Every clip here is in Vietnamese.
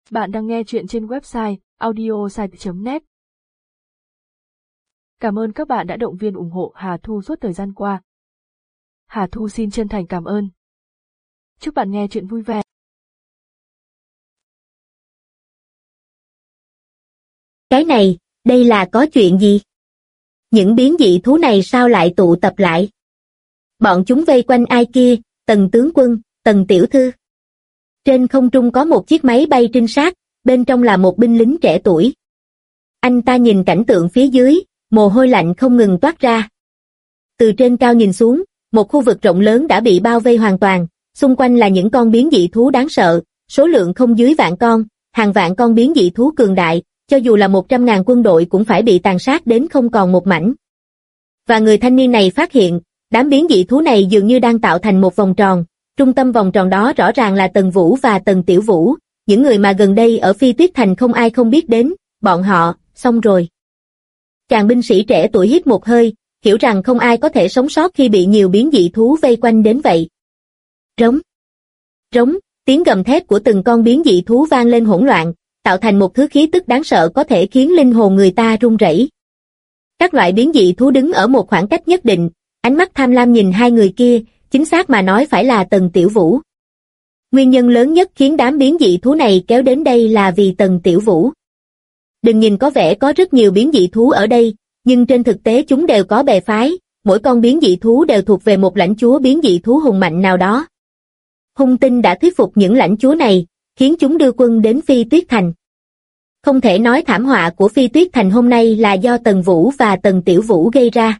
Bạn đang nghe chuyện trên website audiosite.net. Cảm ơn các bạn đã động viên ủng hộ Hà Thu suốt thời gian qua. Hà Thu xin chân thành cảm ơn. Chúc bạn nghe chuyện vui vẻ. Cái này, đây là có chuyện gì? Những biến dị thú này sao lại tụ tập lại? Bọn chúng vây quanh ai kia, Tần tướng quân, Tần tiểu thư. Trên không trung có một chiếc máy bay trinh sát, bên trong là một binh lính trẻ tuổi. Anh ta nhìn cảnh tượng phía dưới, mồ hôi lạnh không ngừng toát ra. Từ trên cao nhìn xuống, một khu vực rộng lớn đã bị bao vây hoàn toàn, xung quanh là những con biến dị thú đáng sợ, số lượng không dưới vạn con, hàng vạn con biến dị thú cường đại, cho dù là 100.000 quân đội cũng phải bị tàn sát đến không còn một mảnh. Và người thanh niên này phát hiện, đám biến dị thú này dường như đang tạo thành một vòng tròn, trung tâm vòng tròn đó rõ ràng là Tần Vũ và Tần Tiểu Vũ, những người mà gần đây ở Phi Tuyết Thành không ai không biết đến, bọn họ, xong rồi. Chàng binh sĩ trẻ tuổi hít một hơi, hiểu rằng không ai có thể sống sót khi bị nhiều biến dị thú vây quanh đến vậy. Rống, rống, tiếng gầm thét của từng con biến dị thú vang lên hỗn loạn, tạo thành một thứ khí tức đáng sợ có thể khiến linh hồn người ta run rẩy. Các loại biến dị thú đứng ở một khoảng cách nhất định, ánh mắt tham lam nhìn hai người kia, chính xác mà nói phải là Tần Tiểu Vũ. Nguyên nhân lớn nhất khiến đám biến dị thú này kéo đến đây là vì Tần Tiểu Vũ. Đừng nhìn có vẻ có rất nhiều biến dị thú ở đây, nhưng trên thực tế chúng đều có bè phái, mỗi con biến dị thú đều thuộc về một lãnh chúa biến dị thú hùng mạnh nào đó. Hung Tinh đã thuyết phục những lãnh chúa này, khiến chúng đưa quân đến Phi Tuyết Thành. Không thể nói thảm họa của Phi Tuyết Thành hôm nay là do Tần Vũ và Tần Tiểu Vũ gây ra.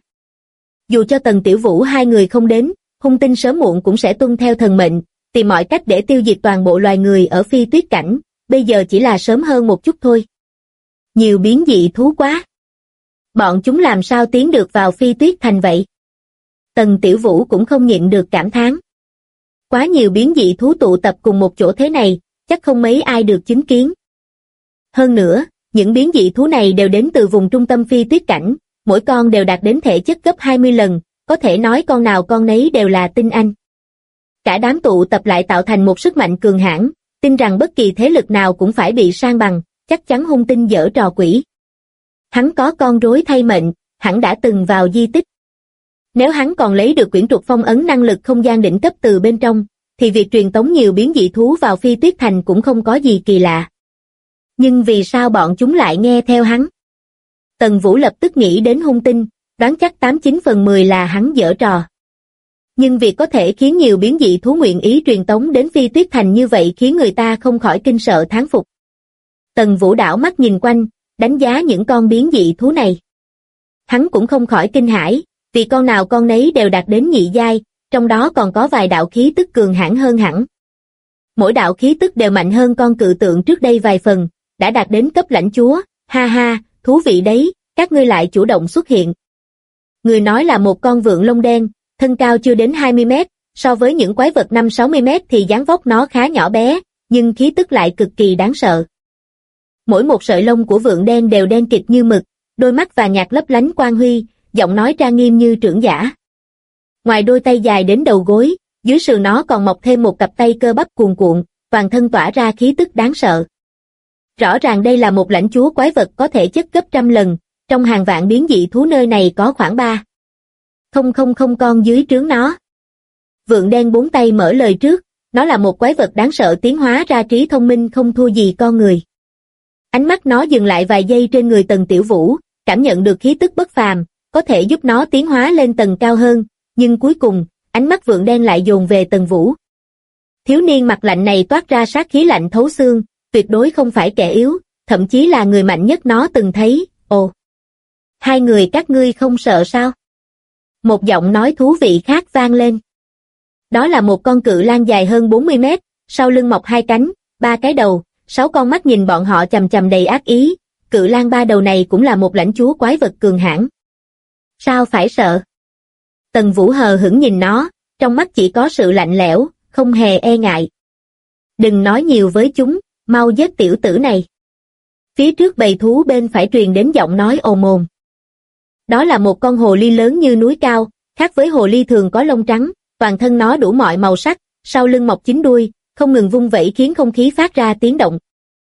Dù cho Tần Tiểu Vũ hai người không đến, Hung Tinh sớm muộn cũng sẽ tuân theo thần mệnh, tìm mọi cách để tiêu diệt toàn bộ loài người ở Phi Tuyết Cảnh, bây giờ chỉ là sớm hơn một chút thôi. Nhiều biến dị thú quá. Bọn chúng làm sao tiến được vào Phi Tuyết Thành vậy? Tần Tiểu Vũ cũng không nhịn được cảm thán. Quá nhiều biến dị thú tụ tập cùng một chỗ thế này, chắc không mấy ai được chứng kiến. Hơn nữa, những biến dị thú này đều đến từ vùng trung tâm Phi Tuyết Cảnh, mỗi con đều đạt đến thể chất gấp 20 lần, có thể nói con nào con nấy đều là tinh anh. Cả đám tụ tập lại tạo thành một sức mạnh cường hãn, tin rằng bất kỳ thế lực nào cũng phải bị san bằng, chắc chắn Hung Tinh giở trò quỷ. Hắn có con rối thay mệnh, hẳn đã từng vào di tích. Nếu hắn còn lấy được quyển trục phong ấn năng lực không gian đỉnh cấp từ bên trong, thì việc truyền tống nhiều biến dị thú vào Phi Tuyết Thành cũng không có gì kỳ lạ. Nhưng vì sao bọn chúng lại nghe theo hắn? Tần Vũ lập tức nghĩ đến Hung Tinh, đoán chắc 89 phần 10 là hắn giở trò. Nhưng việc có thể khiến nhiều biến dị thú nguyện ý truyền tống đến Phi Tuyết Thành như vậy khiến người ta không khỏi kinh sợ thán phục. Tần Vũ đảo mắt nhìn quanh, đánh giá những con biến dị thú này. Hắn cũng không khỏi kinh hãi, vì con nào con nấy đều đạt đến nhị giai, trong đó còn có vài đạo khí tức cường hãn hơn hẳn. Mỗi đạo khí tức đều mạnh hơn con cự tượng trước đây vài phần, đã đạt đến cấp lãnh chúa, ha ha, thú vị đấy, các ngươi lại chủ động xuất hiện. Người nói là một con vượn lông đen, thân cao chưa đến 20 mét, so với những quái vật 5-60 mét thì dáng vóc nó khá nhỏ bé, nhưng khí tức lại cực kỳ đáng sợ. Mỗi một sợi lông của vượn đen đều đen kịt như mực, đôi mắt vàng nhạt lấp lánh quang huy, giọng nói trang nghiêm như trưởng giả. Ngoài đôi tay dài đến đầu gối, dưới sườn nó còn mọc thêm một cặp tay cơ bắp cuồn cuộn, toàn thân tỏa ra khí tức đáng sợ. Rõ ràng đây là một lãnh chúa quái vật có thể chất gấp trăm lần, trong hàng vạn biến dị thú nơi này có khoảng 3,000 con dưới trướng nó. Vượn đen bốn tay mở lời trước, nó là một quái vật đáng sợ tiến hóa ra trí thông minh không thua gì con người. Ánh mắt nó dừng lại vài giây trên người Tần Tiểu Vũ, cảm nhận được khí tức bất phàm, có thể giúp nó tiến hóa lên tầng cao hơn, nhưng cuối cùng, ánh mắt vượn đen lại dồn về Tần Vũ. Thiếu niên mặt lạnh này toát ra sát khí lạnh thấu xương, tuyệt đối không phải kẻ yếu, thậm chí là người mạnh nhất nó từng thấy. Ồ, hai người các ngươi không sợ sao? Một giọng nói thú vị khác vang lên. Đó là một con cự lang dài hơn 40 mét, sau lưng mọc 2 cánh, 3 cái đầu, 6 con mắt nhìn bọn họ chằm chằm đầy ác ý. Cự lang 3 đầu này cũng là một lãnh chúa quái vật cường hãn. Sao phải sợ? Tần Vũ hờ hững nhìn nó, trong mắt chỉ có sự lạnh lẽo, không hề e ngại. Đừng nói nhiều với chúng, mau giết tiểu tử này. Phía trước bầy thú bên phải truyền đến giọng nói ồm ồm. Đó là một con hồ ly lớn như núi cao, khác với hồ ly thường có lông trắng, toàn thân nó đủ mọi màu sắc, sau lưng mọc 9 đuôi, không ngừng vung vẩy khiến không khí phát ra tiếng động.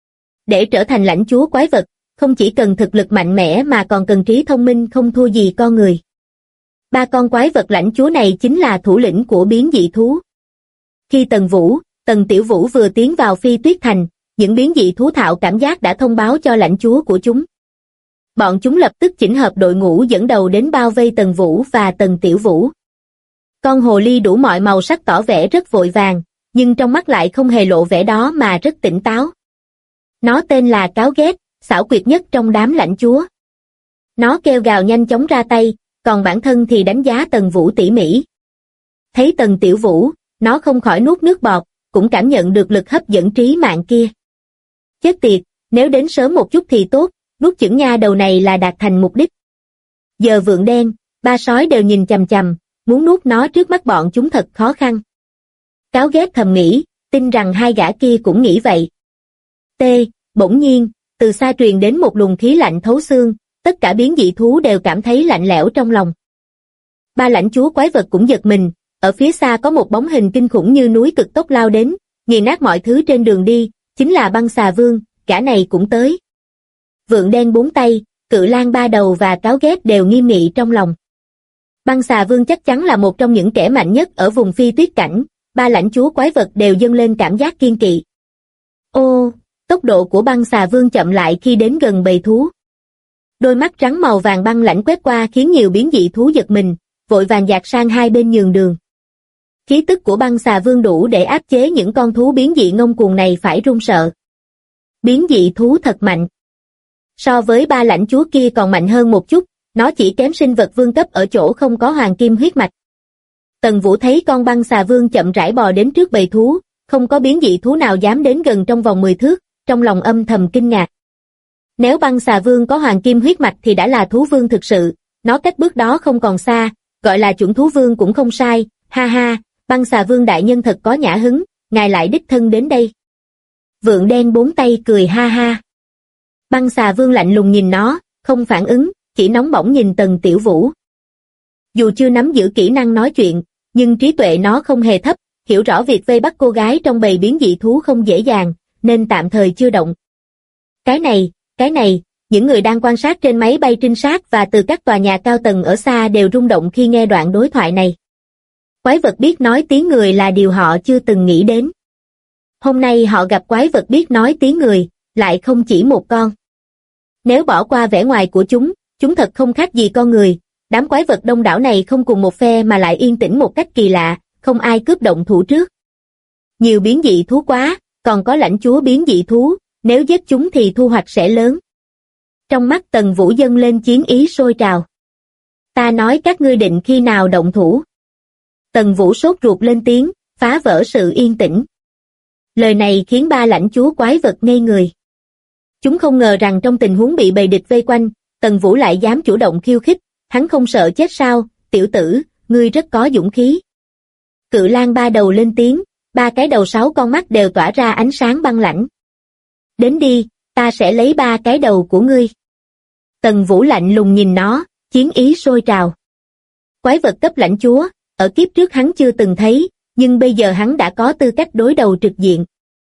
Để trở thành lãnh chúa quái vật, không chỉ cần thực lực mạnh mẽ mà còn cần trí thông minh không thua gì con người. Ba con quái vật lãnh chúa này chính là thủ lĩnh của biến dị thú. Khi Tần Tiểu Vũ vừa tiến vào Phi Tuyết Thành, những biến dị thú thạo cảm giác đã thông báo cho lãnh chúa của chúng. Bọn chúng lập tức chỉnh hợp đội ngũ dẫn đầu đến bao vây Tần Vũ và Tần Tiểu Vũ. Con hồ ly đủ mọi màu sắc tỏ vẻ rất vội vàng, nhưng trong mắt lại không hề lộ vẻ đó mà rất tỉnh táo. Nó tên là Cáo Ghét, xảo quyệt nhất trong đám lãnh chúa. Nó kêu gào nhanh chóng ra tay, còn bản thân thì đánh giá Tần Vũ tỉ mỉ. Thấy Tần Tiểu Vũ, nó không khỏi nuốt nước bọt, cũng cảm nhận được lực hấp dẫn trí mạng kia. Chết tiệt, nếu đến sớm một chút thì tốt, nuốt chửng nha đầu này là đạt thành mục đích. Giờ Vượn Đen, ba sói đều nhìn chằm chằm, muốn nuốt nó trước mắt bọn chúng thật khó khăn. Cáo Ghét thầm nghĩ, tin rằng hai gã kia cũng nghĩ vậy. Bỗng nhiên, từ xa truyền đến một luồng khí lạnh thấu xương, tất cả biến dị thú đều cảm thấy lạnh lẽo trong lòng. Ba lãnh chúa quái vật cũng giật mình, ở phía xa có một bóng hình kinh khủng như núi cực tốc lao đến, nghiền nát mọi thứ trên đường đi, chính là Băng Xà Vương, gã này cũng tới. Vượn Đen bốn tay, Cự Lang ba đầu và Cáo Ghét đều nghiêm nghị trong lòng. Băng Xà Vương chắc chắn là một trong những kẻ mạnh nhất ở vùng Phi Tuyết Cảnh, ba lãnh chúa quái vật đều dâng lên cảm giác kiên kỵ. Ô, tốc độ của Băng Xà Vương chậm lại khi đến gần bầy thú. Đôi mắt trắng màu vàng băng lãnh quét qua khiến nhiều biến dị thú giật mình, vội vàng dạt sang hai bên nhường đường. Khí tức của Băng Xà Vương đủ để áp chế những con thú biến dị ngông cuồng này phải run sợ. Biến dị thú thật mạnh. So với ba lãnh chúa kia còn mạnh hơn một chút, nó chỉ kém sinh vật vương cấp ở chỗ không có hoàng kim huyết mạch. Tần Vũ thấy con Băng Xà Vương chậm rãi bò đến trước bầy thú, không có biến dị thú nào dám đến gần trong vòng 10 thước, trong lòng âm thầm kinh ngạc. Nếu Băng Xà Vương có hoàng kim huyết mạch thì đã là thú vương thực sự, nó cách bước đó không còn xa, gọi là chuẩn thú vương cũng không sai, ha ha, Băng Xà Vương đại nhân thật có nhã hứng, ngài lại đích thân đến đây. Vượn Đen bốn tay cười ha ha. Băng Xà Vương lạnh lùng nhìn nó, không phản ứng, chỉ nóng bỏng nhìn Tần Tiểu Vũ. Dù chưa nắm giữ kỹ năng nói chuyện, nhưng trí tuệ nó không hề thấp, hiểu rõ việc vây bắt cô gái trong bầy biến dị thú không dễ dàng, nên tạm thời chưa động. Cái này, những người đang quan sát trên máy bay trinh sát và từ các tòa nhà cao tầng ở xa đều rung động khi nghe đoạn đối thoại này. Quái vật biết nói tiếng người là điều họ chưa từng nghĩ đến. Hôm nay họ gặp quái vật biết nói tiếng người, lại không chỉ một con. Nếu bỏ qua vẻ ngoài của chúng thật không khác gì con người, đám quái vật đông đảo này không cùng một phe mà lại yên tĩnh một cách kỳ lạ, không ai cướp động thủ trước. Nhiều biến dị thú quá, còn có lãnh chúa biến dị thú, nếu giết chúng thì thu hoạch sẽ lớn. Trong mắt Tần Vũ dâng lên chiến ý sôi trào. Ta nói các ngươi định khi nào động thủ. Tần Vũ sốt ruột lên tiếng, phá vỡ sự yên tĩnh. Lời này khiến ba lãnh chúa quái vật ngây người. Chúng không ngờ rằng trong tình huống bị bầy địch vây quanh, Tần Vũ lại dám chủ động khiêu khích, hắn không sợ chết sao, tiểu tử, ngươi rất có dũng khí. Cự Lang ba đầu lên tiếng, ba cái đầu 6 con mắt đều tỏa ra ánh sáng băng lãnh. Đến đi, ta sẽ lấy 3 cái đầu của ngươi. Tần Vũ lạnh lùng nhìn nó, chiến ý sôi trào. Quái vật cấp lãnh chúa, ở kiếp trước hắn chưa từng thấy, nhưng bây giờ hắn đã có tư cách đối đầu trực diện.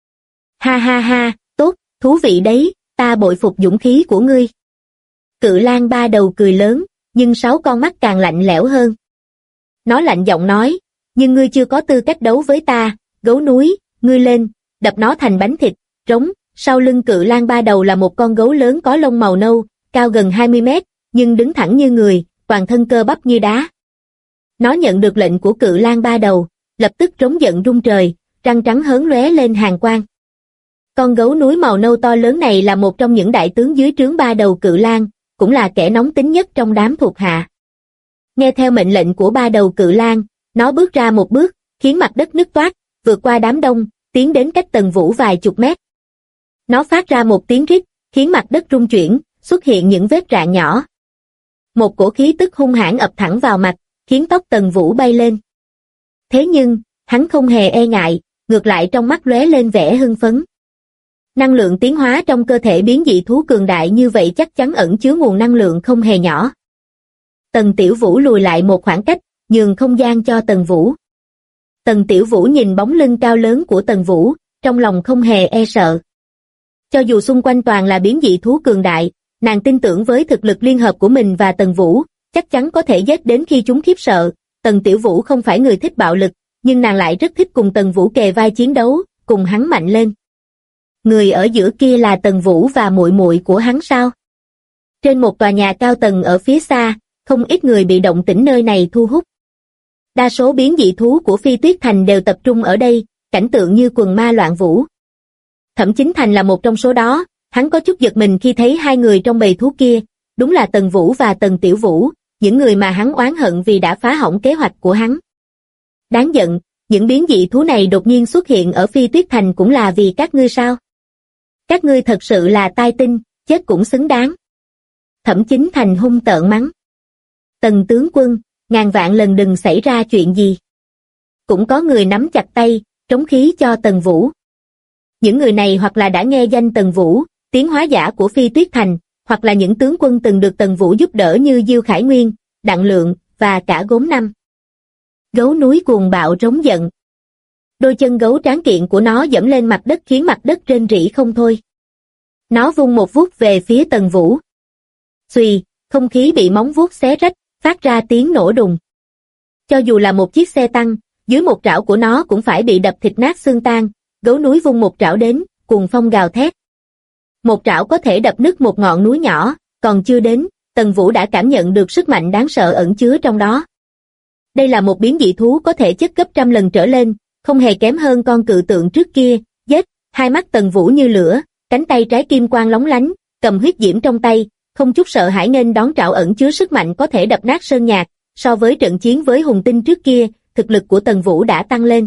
Ha ha ha, tốt, thú vị đấy, ta bội phục dũng khí của ngươi. Cự Lang ba đầu cười lớn, nhưng 6 con mắt càng lạnh lẽo hơn. Nó lạnh giọng nói, nhưng ngươi chưa có tư cách đấu với ta, gấu núi, ngươi lên, đập nó thành bánh thịt, rống. Sau lưng Cự Lang ba đầu là một con gấu lớn có lông màu nâu, cao gần 20 mét, nhưng đứng thẳng như người, toàn thân cơ bắp như đá. Nó nhận được lệnh của Cự Lang ba đầu, lập tức trống giận rung trời, răng trắng hớn lóe lên hàn quang. Con gấu núi màu nâu to lớn này là một trong những đại tướng dưới trướng ba đầu Cự Lang, cũng là kẻ nóng tính nhất trong đám thuộc hạ. Nghe theo mệnh lệnh của ba đầu Cự Lang, nó bước ra một bước, khiến mặt đất nứt toác, vượt qua đám đông, tiến đến cách Tần Vũ vài chục mét. Nó phát ra một tiếng rít, khiến mặt đất rung chuyển, xuất hiện những vết rạn nhỏ. Một cổ khí tức hung hãn ập thẳng vào mặt, khiến tóc Tần Vũ bay lên. Thế nhưng, hắn không hề e ngại, ngược lại trong mắt lóe lên vẻ hưng phấn. Năng lượng tiến hóa trong cơ thể biến dị thú cường đại như vậy chắc chắn ẩn chứa nguồn năng lượng không hề nhỏ. Tần Tiểu Vũ lùi lại một khoảng cách, nhường không gian cho Tần Vũ. Tần Tiểu Vũ nhìn bóng lưng cao lớn của Tần Vũ, trong lòng không hề e sợ. Cho dù xung quanh toàn là biến dị thú cường đại, nàng tin tưởng với thực lực liên hợp của mình và Tần Vũ, chắc chắn có thể giết đến khi chúng khiếp sợ. Tần Tiểu Vũ không phải người thích bạo lực, nhưng nàng lại rất thích cùng Tần Vũ kề vai chiến đấu, cùng hắn mạnh lên. Người ở giữa kia là Tần Vũ và muội muội của hắn sao? Trên một tòa nhà cao tầng ở phía xa, không ít người bị động tĩnh nơi này thu hút. Đa số biến dị thú của Phi Tuyết Thành đều tập trung ở đây, cảnh tượng như quần ma loạn vũ. Thẩm Chính Thành là một trong số đó, hắn có chút giật mình khi thấy hai người trong bầy thú kia, đúng là Tần Vũ và Tần Tiểu Vũ, những người mà hắn oán hận vì đã phá hỏng kế hoạch của hắn. Đáng giận, những biến dị thú này đột nhiên xuất hiện ở Phi Tuyết Thành cũng là vì các ngươi sao? Các ngươi thật sự là tai tinh, chết cũng xứng đáng. Thẩm Chính Thành hung tợn mắng. Tần tướng quân, ngàn vạn lần đừng xảy ra chuyện gì. Cũng có người nắm chặt tay, trống khí cho Tần Vũ. Những người này hoặc là đã nghe danh Tần Vũ, tiến hóa giả của Phi Tuyết Thành, hoặc là những tướng quân từng được Tần Vũ giúp đỡ như Diêu Khải Nguyên, Đặng Lượng, và cả Gốm Năm. Gấu núi cuồng bạo rống giận. Đôi chân gấu tráng kiện của nó dẫm lên mặt đất khiến mặt đất rên rỉ không thôi. Nó vung một vuốt về phía Tần Vũ. Xùy, không khí bị móng vuốt xé rách, phát ra tiếng nổ đùng. Cho dù là một chiếc xe tăng, dưới một trảo của nó cũng phải bị đập thịt nát xương tan. Gấu núi vung một trảo đến, cuồng phong gào thét. Một trảo có thể đập nứt một ngọn núi nhỏ, còn chưa đến, Tần Vũ đã cảm nhận được sức mạnh đáng sợ ẩn chứa trong đó. Đây là một biến dị thú có thể chất gấp trăm lần trở lên, không hề kém hơn con cự tượng trước kia. Giết, hai mắt Tần Vũ như lửa, cánh tay trái kim quang lóng lánh, cầm huyết diễm trong tay, không chút sợ hãi nghênh đón trảo ẩn chứa sức mạnh có thể đập nát sơn nhạc. So với trận chiến với hùng tinh trước kia, thực lực của Tần Vũ đã tăng lên.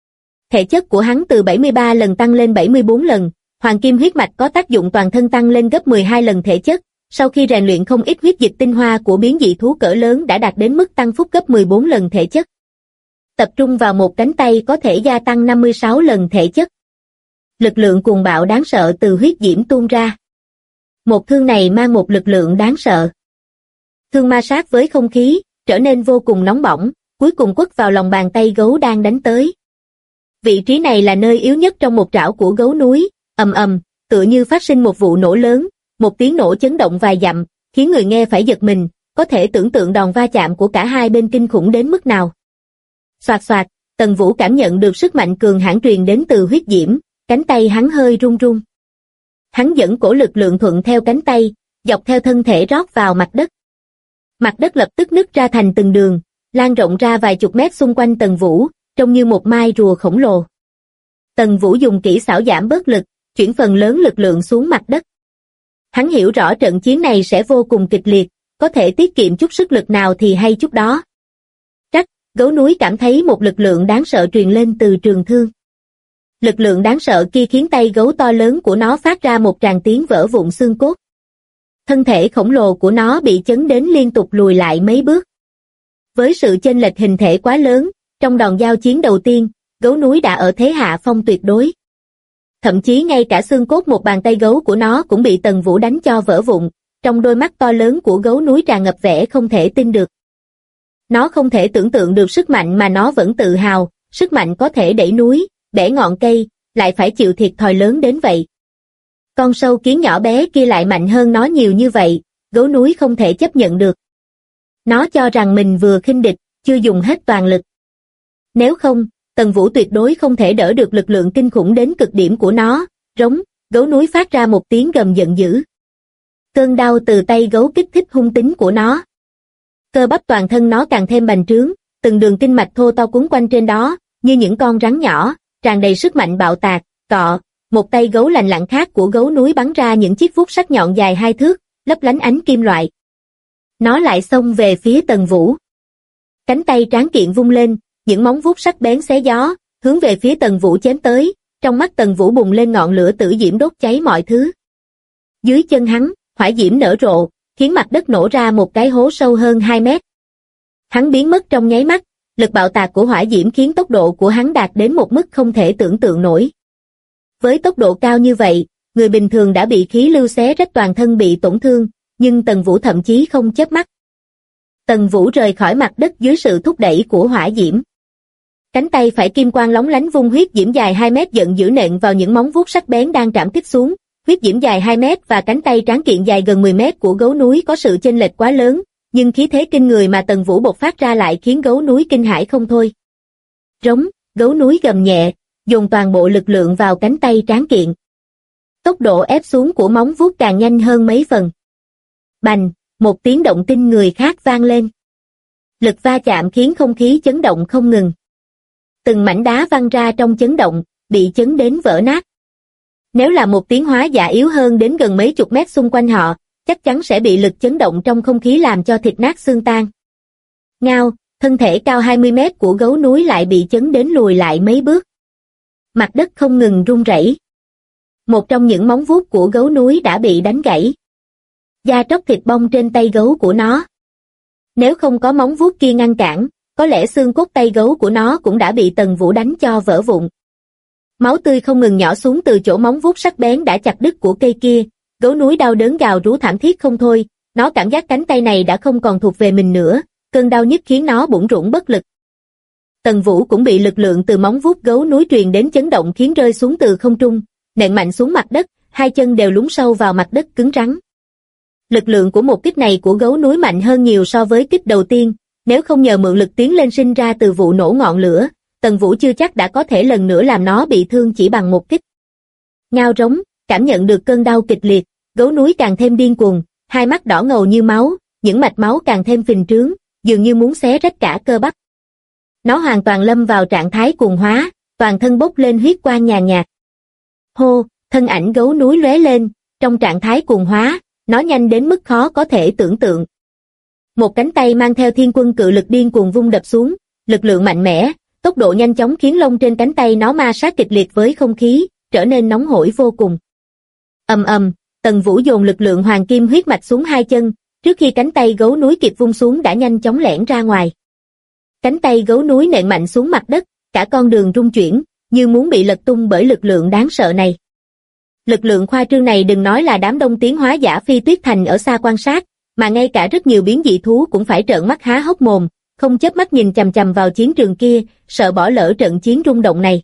Thể chất của hắn từ 73 lần tăng lên 74 lần, hoàng kim huyết mạch có tác dụng toàn thân tăng lên gấp 12 lần thể chất, sau khi rèn luyện không ít huyết dịch tinh hoa của biến dị thú cỡ lớn đã đạt đến mức tăng phúc gấp 14 lần thể chất. Tập trung vào một cánh tay có thể gia tăng 56 lần thể chất. Lực lượng cuồng bạo đáng sợ từ huyết diễm tuôn ra. Một thương này mang một lực lượng đáng sợ. Thương ma sát với không khí, trở nên vô cùng nóng bỏng, cuối cùng quất vào lòng bàn tay gấu đang đánh tới. Vị trí này là nơi yếu nhất trong một trảo của gấu núi, ầm ầm, tựa như phát sinh một vụ nổ lớn, một tiếng nổ chấn động vài dặm, khiến người nghe phải giật mình, có thể tưởng tượng đòn va chạm của cả hai bên kinh khủng đến mức nào. Xoạt xoạt, Tần Vũ cảm nhận được sức mạnh cường hãn truyền đến từ huyết diễm, cánh tay hắn hơi run run. Hắn dẫn cổ lực lượng thuận theo cánh tay, dọc theo thân thể rót vào mặt đất. Mặt đất lập tức nứt ra thành từng đường, lan rộng ra vài chục mét xung quanh Tần Vũ, trông như một mai rùa khổng lồ. Tần Vũ dùng kỹ xảo giảm bớt lực, chuyển phần lớn lực lượng xuống mặt đất. Hắn hiểu rõ trận chiến này sẽ vô cùng kịch liệt, có thể tiết kiệm chút sức lực nào thì hay chút đó. Trắc, gấu núi cảm thấy một lực lượng đáng sợ truyền lên từ trường thương. Lực lượng đáng sợ kia khiến tay gấu to lớn của nó phát ra một tràng tiếng vỡ vụn xương cốt. Thân thể khổng lồ của nó bị chấn đến liên tục lùi lại mấy bước. Với sự chênh lệch hình thể quá lớn, trong đòn giao chiến đầu tiên, gấu núi đã ở thế hạ phong tuyệt đối. Thậm chí ngay cả xương cốt một bàn tay gấu của nó cũng bị Tần Vũ đánh cho vỡ vụn, trong đôi mắt to lớn của gấu núi tràn ngập vẻ không thể tin được. Nó không thể tưởng tượng được sức mạnh mà nó vẫn tự hào, sức mạnh có thể đẩy núi, bẻ ngọn cây, lại phải chịu thiệt thòi lớn đến vậy. Con sâu kiến nhỏ bé kia lại mạnh hơn nó nhiều như vậy, gấu núi không thể chấp nhận được. Nó cho rằng mình vừa khinh địch, chưa dùng hết toàn lực. Nếu không, Tần Vũ tuyệt đối không thể đỡ được lực lượng kinh khủng đến cực điểm của nó. Rống, gấu núi phát ra một tiếng gầm giận dữ. Cơn đau từ tay gấu kích thích hung tính của nó. Cơ bắp toàn thân nó càng thêm bành trướng, từng đường kinh mạch thô to quấn quanh trên đó, như những con rắn nhỏ, tràn đầy sức mạnh bạo tạc. Cọ, một tay gấu lành lặn khác của gấu núi bắn ra những chiếc vuốt sắc nhọn dài 2 thước, lấp lánh ánh kim loại. Nó lại xông về phía Tần Vũ. Cánh tay tráng kiện vung lên, những móng vuốt sắc bén xé gió, hướng về phía Tần Vũ chém tới, trong mắt Tần Vũ bùng lên ngọn lửa tử diễm đốt cháy mọi thứ. Dưới chân hắn, hỏa diễm nở rộ, khiến mặt đất nổ ra một cái hố sâu hơn 2 mét. Hắn biến mất trong nháy mắt, lực bạo tạc của hỏa diễm khiến tốc độ của hắn đạt đến một mức không thể tưởng tượng nổi. Với tốc độ cao như vậy, người bình thường đã bị khí lưu xé rách toàn thân bị tổn thương, nhưng Tần Vũ thậm chí không chớp mắt. Tần Vũ rời khỏi mặt đất dưới sự thúc đẩy của hỏa diễm. Cánh tay phải kim quang lóng lánh vung huyết diễm dài 2 mét giận dữ nện vào những móng vuốt sắc bén đang trảm kích xuống, huyết diễm dài 2 mét và cánh tay tráng kiện dài gần 10 mét của gấu núi có sự chênh lệch quá lớn, nhưng khí thế kinh người mà Tần Vũ bộc phát ra lại khiến gấu núi kinh hãi không thôi. Rống, gấu núi gầm nhẹ, dồn toàn bộ lực lượng vào cánh tay tráng kiện. Tốc độ ép xuống của móng vuốt càng nhanh hơn mấy phần. Bành, một tiếng động kinh người khác vang lên. Lực va chạm khiến không khí chấn động không ngừng. Từng mảnh đá văng ra trong chấn động, bị chấn đến vỡ nát. Nếu là một tiến hóa giả yếu hơn đến gần mấy chục mét xung quanh họ, chắc chắn sẽ bị lực chấn động trong không khí làm cho thịt nát xương tan. Ngao, thân thể cao 20 mét của gấu núi lại bị chấn đến lùi lại mấy bước. Mặt đất không ngừng rung rẩy. Một trong những móng vuốt của gấu núi đã bị đánh gãy. Da tróc thịt bong trên tay gấu của nó. Nếu không có móng vuốt kia ngăn cản, có lẽ xương cốt tay gấu của nó cũng đã bị Tần Vũ đánh cho vỡ vụn. Máu tươi không ngừng nhỏ xuống từ chỗ móng vuốt sắc bén đã chặt đứt của cây kia, gấu núi đau đớn gào rú thảm thiết không thôi, nó cảm giác cánh tay này đã không còn thuộc về mình nữa, cơn đau nhức khiến nó bủn rủn bất lực. Tần Vũ cũng bị lực lượng từ móng vuốt gấu núi truyền đến chấn động khiến rơi xuống từ không trung, nện mạnh xuống mặt đất, hai chân đều lún sâu vào mặt đất cứng rắn. Lực lượng của một kích này của gấu núi mạnh hơn nhiều so với kích đầu tiên, nếu không nhờ mượn lực tiến lên sinh ra từ vụ nổ ngọn lửa, Tần Vũ chưa chắc đã có thể lần nữa làm nó bị thương chỉ bằng một kích. Ngao rống, cảm nhận được cơn đau kịch liệt, gấu núi càng thêm điên cuồng, hai mắt đỏ ngầu như máu, những mạch máu càng thêm phình trướng, dường như muốn xé rách cả cơ bắp. Nó hoàn toàn lâm vào trạng thái cuồng hóa, toàn thân bốc lên huyết quang nhàn nhạt. Hô, thân ảnh gấu núi lóe lên, trong trạng thái cuồng hóa, nó nhanh đến mức khó có thể tưởng tượng. Một cánh tay mang theo thiên quân cự lực điên cuồng vung đập xuống, lực lượng mạnh mẽ, tốc độ nhanh chóng khiến lông trên cánh tay nó ma sát kịch liệt với không khí, trở nên nóng hổi vô cùng. Ầm ầm, Tần Vũ dồn lực lượng hoàng kim huyết mạch xuống hai chân, trước khi cánh tay gấu núi kịp vung xuống đã nhanh chóng lẻn ra ngoài. Cánh tay gấu núi nện mạnh xuống mặt đất, cả con đường rung chuyển, như muốn bị lật tung bởi lực lượng đáng sợ này. Lực lượng khoa trương này đừng nói là đám đông tiến hóa giả Phi Tuyết Thành ở xa quan sát, mà ngay cả rất nhiều biến dị thú cũng phải trợn mắt há hốc mồm, không chớp mắt nhìn chằm chằm vào chiến trường kia, sợ bỏ lỡ trận chiến rung động này.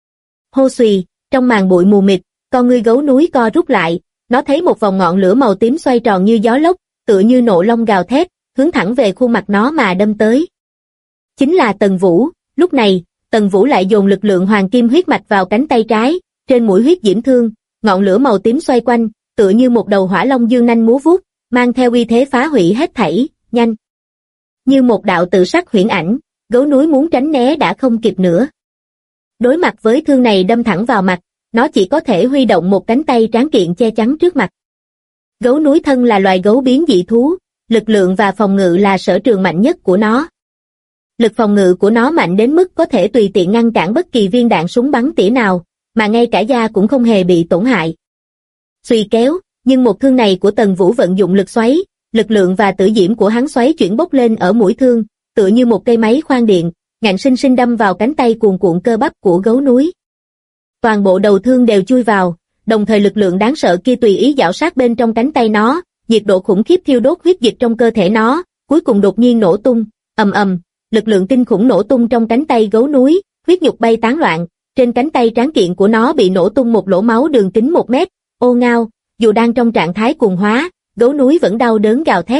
Hô xùy, trong màn bụi mù mịt, con ngươi gấu núi co rút lại, nó thấy một vòng ngọn lửa màu tím xoay tròn như gió lốc, tựa như nộ long gào thét, hướng thẳng về khuôn mặt nó mà đâm tới. Chính là Tần Vũ, lúc này, Tần Vũ lại dồn lực lượng hoàng kim huyết mạch vào cánh tay trái, trên mũi huyết diễm thương, ngọn lửa màu tím xoay quanh, tựa như một đầu hỏa long dương nanh múa vuốt, mang theo uy thế phá hủy hết thảy, nhanh. Như một đạo tự sắc huyễn ảnh, gấu núi muốn tránh né đã không kịp nữa. Đối mặt với thương này đâm thẳng vào mặt, nó chỉ có thể huy động một cánh tay tráng kiện che chắn trước mặt. Gấu núi thân là loài gấu biến dị thú, lực lượng và phòng ngự là sở trường mạnh nhất của nó. Lực phòng ngự của nó mạnh đến mức có thể tùy tiện ngăn cản bất kỳ viên đạn súng bắn tỉa nào, mà ngay cả da cũng không hề bị tổn hại. Xuy kéo, nhưng một thương này của Tần Vũ vận dụng lực xoáy, lực lượng và tử diễm của hắn xoáy chuyển bốc lên ở mũi thương, tựa như một cây máy khoan điện, ngạnh sinh sinh đâm vào cánh tay cuồn cuộn cơ bắp của gấu núi. Toàn bộ đầu thương đều chui vào, đồng thời lực lượng đáng sợ kia tùy ý giảo sát bên trong cánh tay nó, nhiệt độ khủng khiếp thiêu đốt huyết dịch trong cơ thể nó, cuối cùng đột nhiên nổ tung, ầm ầm, lực lượng kinh khủng nổ tung trong cánh tay gấu núi, huyết nhục bay tán loạn, trên cánh tay tráng kiện của nó bị nổ tung một lỗ máu đường kính 1 mét, ô ngao, dù đang trong trạng thái cuồng hóa, gấu núi vẫn đau đớn gào thét.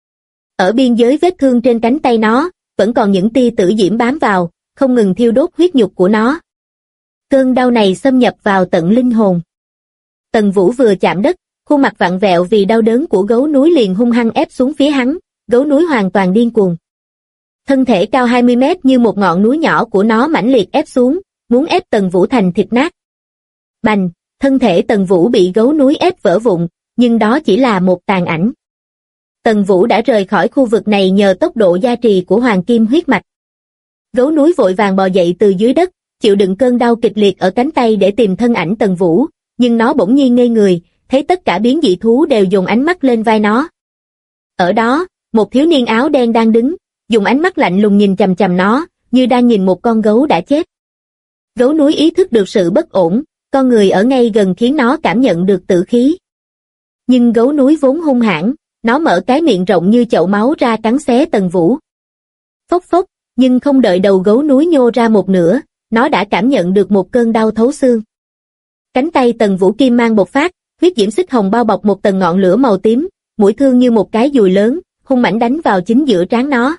Ở biên giới vết thương trên cánh tay nó, vẫn còn những tia tử diễm bám vào, không ngừng thiêu đốt huyết nhục của nó. Cơn đau này xâm nhập vào tận linh hồn. Tần Vũ vừa chạm đất, khuôn mặt vặn vẹo vì đau đớn của gấu núi liền hung hăng ép xuống phía hắn, gấu núi hoàn toàn điên cuồng. Thân thể cao 20 mét như một ngọn núi nhỏ của nó mãnh liệt ép xuống, muốn ép Tần Vũ thành thịt nát. Bành, thân thể Tần Vũ bị gấu núi ép vỡ vụn, nhưng đó chỉ là một tàn ảnh. Tần Vũ đã rời khỏi khu vực này nhờ tốc độ gia trì của hoàng kim huyết mạch. Gấu núi vội vàng bò dậy từ dưới đất, chịu đựng cơn đau kịch liệt ở cánh tay để tìm thân ảnh Tần Vũ, nhưng nó bỗng nhiên ngây người, thấy tất cả biến dị thú đều dồn ánh mắt lên vai nó. Ở đó, một thiếu niên áo đen đang đứng, dùng ánh mắt lạnh lùng nhìn chằm chằm nó, như đang nhìn một con gấu đã chết. Gấu núi ý thức được sự bất ổn, con người ở ngay gần khiến nó cảm nhận được tử khí. Nhưng gấu núi vốn hung hãn, nó mở cái miệng rộng như chậu máu ra cắn xé Tần Vũ. Phốc phốc, nhưng không đợi đầu gấu núi nhô ra một nửa, nó đã cảm nhận được một cơn đau thấu xương. Cánh tay Tần Vũ kim mang bộc phát, huyết diễm xích hồng bao bọc một tầng ngọn lửa màu tím, mũi thương như một cái dùi lớn, hung mãnh đánh vào chính giữa trán nó.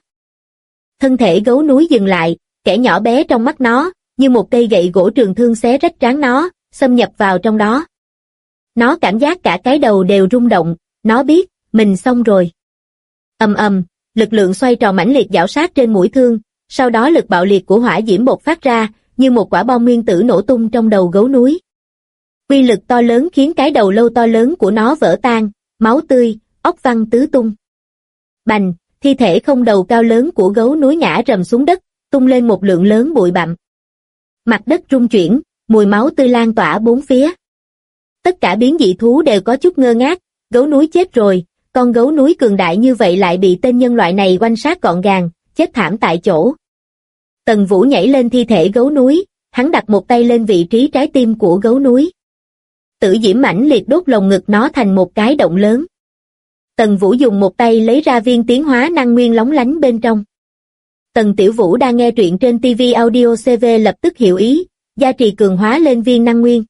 Thân thể gấu núi dừng lại, kẻ nhỏ bé trong mắt nó, như một cây gậy gỗ trường thương xé rách trán nó, xâm nhập vào trong đó. Nó cảm giác cả cái đầu đều rung động, nó biết, mình xong rồi. Ầm ầm, lực lượng xoay tròn mãnh liệt giảo sát trên mũi thương, sau đó lực bạo liệt của hỏa diễm bộc phát ra, như một quả bom nguyên tử nổ tung trong đầu gấu núi. Uy lực to lớn khiến cái đầu lâu to lớn của nó vỡ tan, máu tươi, óc văng tứ tung. Bành, thi thể không đầu cao lớn của gấu núi ngã rầm xuống đất, tung lên một lượng lớn bụi bặm. Mặt đất rung chuyển, mùi máu tươi lan tỏa bốn phía. Tất cả biến dị thú đều có chút ngơ ngác, gấu núi chết rồi, con gấu núi cường đại như vậy lại bị tên nhân loại này oanh sát gọn gàng, chết thảm tại chỗ. Tần Vũ nhảy lên thi thể gấu núi, hắn đặt một tay lên vị trí trái tim của gấu núi. Tử diễm mãnh liệt đốt lồng ngực nó thành một cái động lớn. Tần Vũ dùng một tay lấy ra viên tiến hóa năng nguyên lóng lánh bên trong. Tần Tiểu Vũ đang nghe truyện trên TV Audio CV lập tức hiểu ý, gia trì cường hóa lên viên năng nguyên.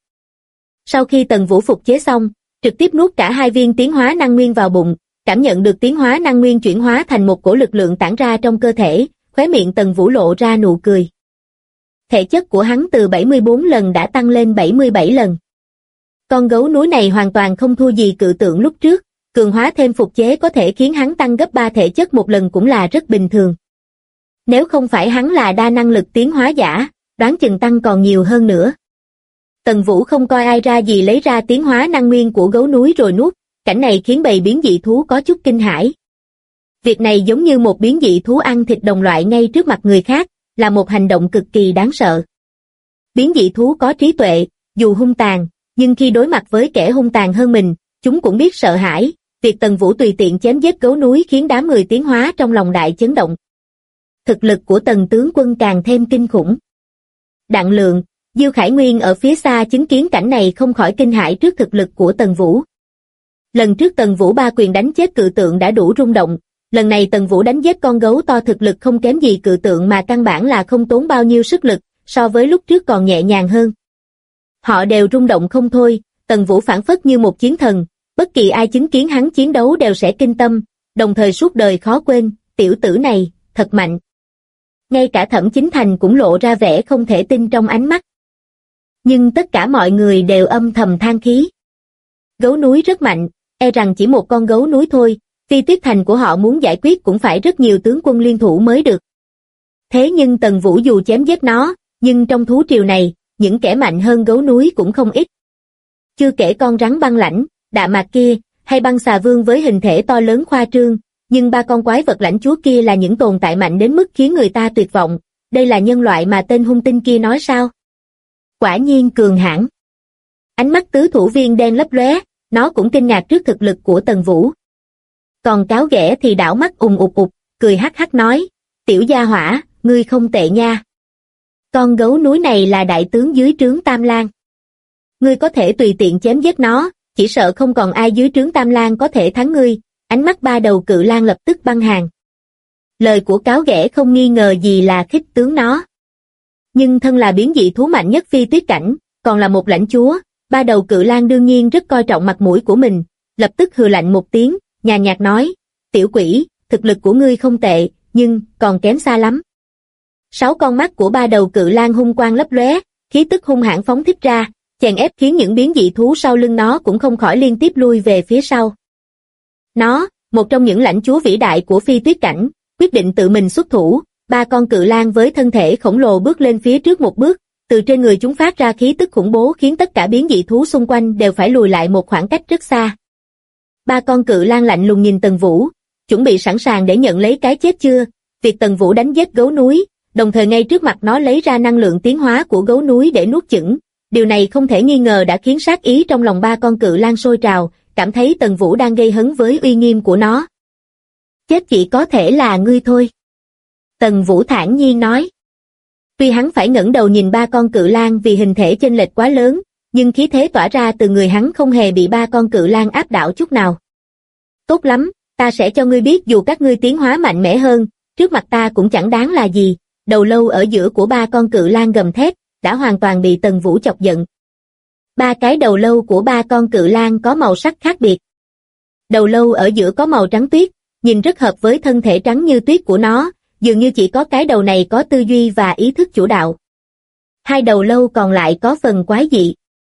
Sau khi Tần Vũ phục chế xong, trực tiếp nuốt cả hai viên tiến hóa năng nguyên vào bụng, cảm nhận được tiến hóa năng nguyên chuyển hóa thành một cổ lực lượng tản ra trong cơ thể, khóe miệng Tần Vũ lộ ra nụ cười. Thể chất của hắn từ 74 lần đã tăng lên 77 lần. Con gấu núi này hoàn toàn không thua gì cự tượng lúc trước, cường hóa thêm phục chế có thể khiến hắn tăng gấp 3 thể chất một lần cũng là rất bình thường. Nếu không phải hắn là đa năng lực tiến hóa giả, đoán chừng tăng còn nhiều hơn nữa. Tần Vũ không coi ai ra gì lấy ra tiến hóa năng nguyên của gấu núi rồi nuốt, cảnh này khiến bầy biến dị thú có chút kinh hãi. Việc này giống như một biến dị thú ăn thịt đồng loại ngay trước mặt người khác, là một hành động cực kỳ đáng sợ. Biến dị thú có trí tuệ, dù hung tàn, nhưng khi đối mặt với kẻ hung tàn hơn mình, chúng cũng biết sợ hãi. Việc Tần Vũ tùy tiện chém giết gấu núi khiến đám người tiến hóa trong lòng đại chấn động. Thực lực của Tần tướng quân càng thêm kinh khủng. Đặng Lượng, Diêu Khải Nguyên ở phía xa chứng kiến cảnh này không khỏi kinh hãi trước thực lực của Tần Vũ. Lần trước Tần Vũ ba quyền đánh chết cự tượng đã đủ rung động, lần này Tần Vũ đánh giết con gấu to thực lực không kém gì cự tượng mà căn bản là không tốn bao nhiêu sức lực, so với lúc trước còn nhẹ nhàng hơn. Họ đều rung động không thôi, Tần Vũ phảng phất như một chiến thần, bất kỳ ai chứng kiến hắn chiến đấu đều sẽ kinh tâm, đồng thời suốt đời khó quên, tiểu tử này, thật mạnh. Ngay cả Thẩm Chính Thành cũng lộ ra vẻ không thể tin trong ánh mắt. Nhưng tất cả mọi người đều âm thầm than khí. Gấu núi rất mạnh, e rằng chỉ một con gấu núi thôi, Phi Tuyết Thành của họ muốn giải quyết cũng phải rất nhiều tướng quân liên thủ mới được. Thế nhưng Tần Vũ dù chém giết nó, nhưng trong thú triều này, những kẻ mạnh hơn gấu núi cũng không ít. Chưa kể con rắn băng lãnh, đạ mạc kia, hay băng xà vương với hình thể to lớn khoa trương, nhưng ba con quái vật lãnh chúa kia là những tồn tại mạnh đến mức khiến người ta tuyệt vọng. Đây là nhân loại mà tên hung tinh kia nói sao? Quả nhiên cường hãn. Ánh mắt tứ thủ viên đen lấp lóe, nó cũng kinh ngạc trước thực lực của Tần Vũ. Còn cáo ghẻ thì đảo mắt ụp, cười hắc hắc nói, tiểu gia hỏa, ngươi không tệ nha. Con gấu núi này là đại tướng dưới trướng Tam Lang. Ngươi có thể tùy tiện chém giết nó, chỉ sợ không còn ai dưới trướng Tam Lang có thể thắng ngươi. Ánh mắt ba đầu cự lang lập tức băng hàng. Lời của cáo ghẻ không nghi ngờ gì là khích tướng nó. Nhưng thân là biến dị thú mạnh nhất Phi Tuyết Cảnh, còn là một lãnh chúa, ba đầu cự lang đương nhiên rất coi trọng mặt mũi của mình, lập tức hừ lạnh một tiếng, nhàn nhạt nói, tiểu quỷ, thực lực của ngươi không tệ, nhưng còn kém xa lắm. 6 con mắt của ba đầu cự lang hung quang lấp lóe, khí tức hung hãn phóng thích ra, chèn ép khiến những biến dị thú sau lưng nó cũng không khỏi liên tiếp lui về phía sau. Nó, một trong những lãnh chúa vĩ đại của Phi Tuyết Cảnh, quyết định tự mình xuất thủ, ba con cự lang với thân thể khổng lồ bước lên phía trước một bước, từ trên người chúng phát ra khí tức khủng bố khiến tất cả biến dị thú xung quanh đều phải lùi lại một khoảng cách rất xa. Ba con cự lang lạnh lùng nhìn Tần Vũ, chuẩn bị sẵn sàng để nhận lấy cái chết chưa? Việc Tần Vũ đánh giết gấu núi, đồng thời ngay trước mặt nó lấy ra năng lượng tiến hóa của gấu núi để nuốt chửng, điều này không thể nghi ngờ đã khiến sát ý trong lòng ba con cự lang sôi trào, cảm thấy Tần Vũ đang gây hấn với uy nghiêm của nó. Chết chỉ có thể là ngươi thôi. Tần Vũ thản nhiên nói. Tuy hắn phải ngẩng đầu nhìn ba con cự lang vì hình thể chênh lệch quá lớn, nhưng khí thế tỏa ra từ người hắn không hề bị ba con cự lang áp đảo chút nào. Tốt lắm, ta sẽ cho ngươi biết dù các ngươi tiến hóa mạnh mẽ hơn, trước mặt ta cũng chẳng đáng là gì. Đầu lâu ở giữa của ba con cự lang gầm thét, đã hoàn toàn bị Tần Vũ chọc giận. Ba cái đầu lâu của ba con cự lang có màu sắc khác biệt. Đầu lâu ở giữa có màu trắng tuyết, nhìn rất hợp với thân thể trắng như tuyết của nó, dường như chỉ có cái đầu này có tư duy và ý thức chủ đạo. Hai đầu lâu còn lại có phần quái dị.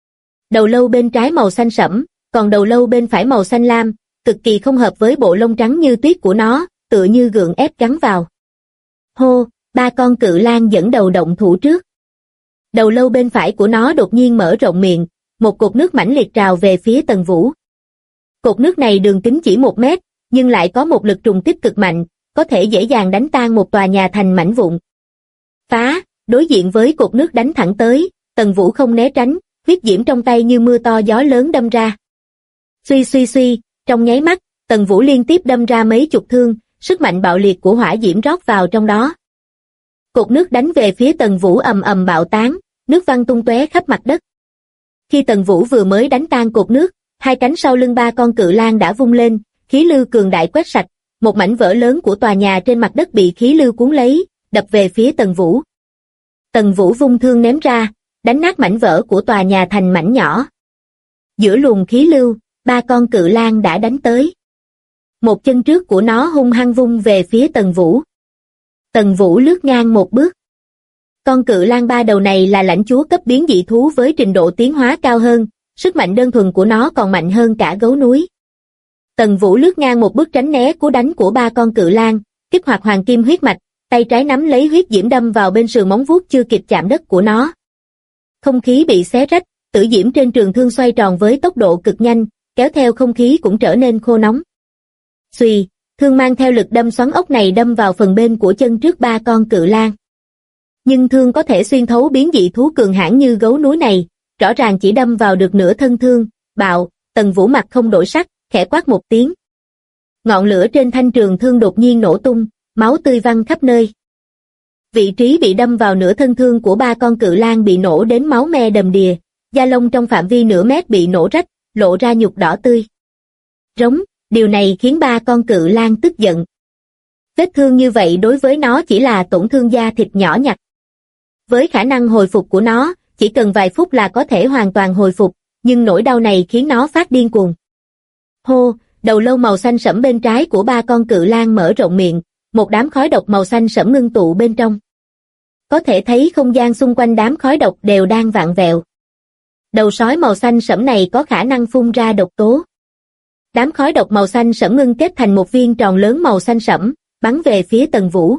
Đầu lâu bên trái màu xanh sẫm, còn đầu lâu bên phải màu xanh lam, cực kỳ không hợp với bộ lông trắng như tuyết của nó, tựa như gượng ép gắn vào. Hô, ba con cự lang dẫn đầu động thủ trước. Đầu lâu bên phải của nó đột nhiên mở rộng miệng, một cột nước mãnh liệt trào về phía Tần Vũ. Cột nước này đường kính chỉ 1 mét, nhưng lại có một lực trùng kích cực mạnh, có thể dễ dàng đánh tan một tòa nhà thành mảnh vụn. Phá, đối diện với cột nước đánh thẳng tới, Tần Vũ không né tránh, huyết diễm trong tay như mưa to gió lớn đâm ra. Suy suy suy, trong nháy mắt, Tần Vũ liên tiếp đâm ra mấy chục thương, sức mạnh bạo liệt của hỏa diễm rót vào trong đó. Cột nước đánh về phía Tần Vũ ầm ầm bạo tán, nước văng tung tóe khắp mặt đất. Khi Tần Vũ vừa mới đánh tan cột nước, hai cánh sau lưng ba con cự lang đã vung lên, khí lưu cường đại quét sạch, một mảnh vỡ lớn của tòa nhà trên mặt đất bị khí lưu cuốn lấy, đập về phía Tần Vũ. Tần Vũ vung thương ném ra, đánh nát mảnh vỡ của tòa nhà thành mảnh nhỏ. Giữa luồng khí lưu, ba con cự lang đã đánh tới. Một chân trước của nó hung hăng vung về phía Tần Vũ. Tần Vũ lướt ngang một bước. Con cự lang ba đầu này là lãnh chúa cấp biến dị thú với trình độ tiến hóa cao hơn, sức mạnh đơn thuần của nó còn mạnh hơn cả gấu núi. Tần Vũ lướt ngang một bước tránh né cú đánh của ba con cự lang, kích hoạt hoàng kim huyết mạch, tay trái nắm lấy huyết diễm đâm vào bên sườn móng vuốt chưa kịp chạm đất của nó. Không khí bị xé rách, tử diễm trên trường thương xoay tròn với tốc độ cực nhanh, kéo theo không khí cũng trở nên khô nóng. Xuy, thương mang theo lực đâm xoắn ốc này đâm vào phần bên của chân trước ba con cự lang. Nhưng thương có thể xuyên thấu biến dị thú cường hãn như gấu núi này, rõ ràng chỉ đâm vào được nửa thân thương, bạo, Tần Vũ mặt không đổi sắc, khẽ quát một tiếng. Ngọn lửa trên thanh trường thương đột nhiên nổ tung, máu tươi văng khắp nơi. Vị trí bị đâm vào nửa thân thương của ba con cự lang bị nổ đến máu me đầm đìa, da lông trong phạm vi nửa mét bị nổ rách, lộ ra nhục đỏ tươi. Rống, điều này khiến ba con cự lang tức giận. Vết thương như vậy đối với nó chỉ là tổn thương da thịt nhỏ nhặt. Với khả năng hồi phục của nó, chỉ cần vài phút là có thể hoàn toàn hồi phục, nhưng nỗi đau này khiến nó phát điên cuồng. Hô, đầu lâu màu xanh sẫm bên trái của ba con cự lang mở rộng miệng, một đám khói độc màu xanh sẫm ngưng tụ bên trong. Có thể thấy không gian xung quanh đám khói độc đều đang vặn vẹo. Đầu sói màu xanh sẫm này có khả năng phun ra độc tố. Đám khói độc màu xanh sẫm ngưng kết thành một viên tròn lớn màu xanh sẫm, bắn về phía Tần Vũ.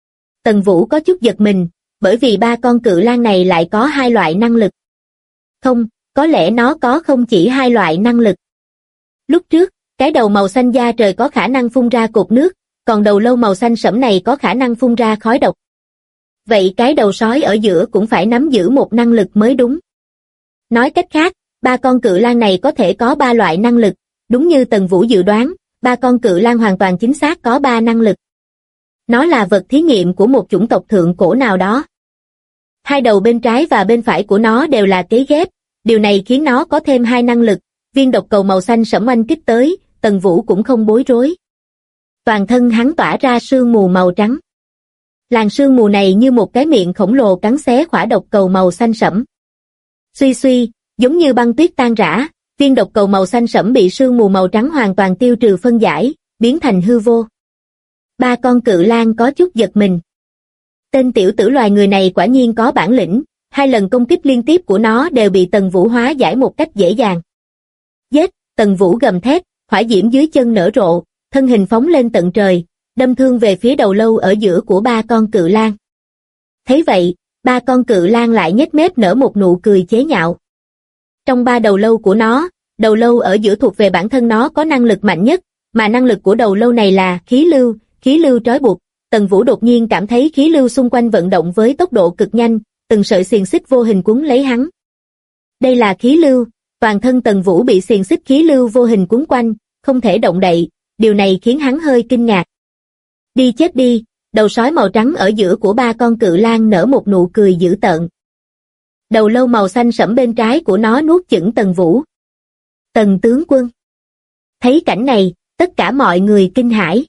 Tần Vũ có chút giật mình, bởi vì ba con cự lang này lại có hai loại năng lực. Không, có lẽ nó có không chỉ hai loại năng lực. Lúc trước, cái đầu màu xanh da trời có khả năng phun ra cột nước, còn đầu lâu màu xanh sẫm này có khả năng phun ra khói độc. Vậy cái đầu sói ở giữa cũng phải nắm giữ một năng lực mới đúng. Nói cách khác, ba con cự lang này có thể có ba loại năng lực, đúng như Tần Vũ dự đoán, ba con cự lang hoàn toàn chính xác có ba năng lực. Nó là vật thí nghiệm của một chủng tộc thượng cổ nào đó. Hai đầu bên trái và bên phải của nó đều là cấy ghép, điều này khiến nó có thêm hai năng lực. Viên độc cầu màu xanh sẫm oanh kích tới, Tần Vũ cũng không bối rối. Toàn thân hắn tỏa ra sương mù màu trắng. Làn sương mù này như một cái miệng khổng lồ cắn xé khỏa độc cầu màu xanh sẫm. Suy suy, giống như băng tuyết tan rã, viên độc cầu màu xanh sẫm bị sương mù màu trắng hoàn toàn tiêu trừ phân giải, biến thành hư vô. Ba con cự lang có chút giật mình. Tên tiểu tử loài người này quả nhiên có bản lĩnh, hai lần công kích liên tiếp của nó đều bị Tần Vũ hóa giải một cách dễ dàng. Giết, Tần Vũ gầm thét, hỏa diễm dưới chân nở rộ, thân hình phóng lên tận trời, đâm thương về phía đầu lâu ở giữa của ba con cự lang. Thấy vậy, ba con cự lang lại nhếch mép nở một nụ cười chế nhạo. Trong ba đầu lâu của nó, đầu lâu ở giữa thuộc về bản thân nó có năng lực mạnh nhất, mà năng lực của đầu lâu này là khí lưu trói buộc. Tần Vũ đột nhiên cảm thấy khí lưu xung quanh vận động với tốc độ cực nhanh, từng sợi xiềng xích vô hình cuốn lấy hắn. Đây là khí lưu, toàn thân Tần Vũ bị xiềng xích khí lưu vô hình cuốn quanh, không thể động đậy, điều này khiến hắn hơi kinh ngạc. Đi chết đi, đầu sói màu trắng ở giữa của ba con cự lang nở một nụ cười dữ tợn. Đầu lâu màu xanh sẫm bên trái của nó nuốt chửng Tần Vũ. Tần tướng quân. Thấy cảnh này, tất cả mọi người kinh hãi.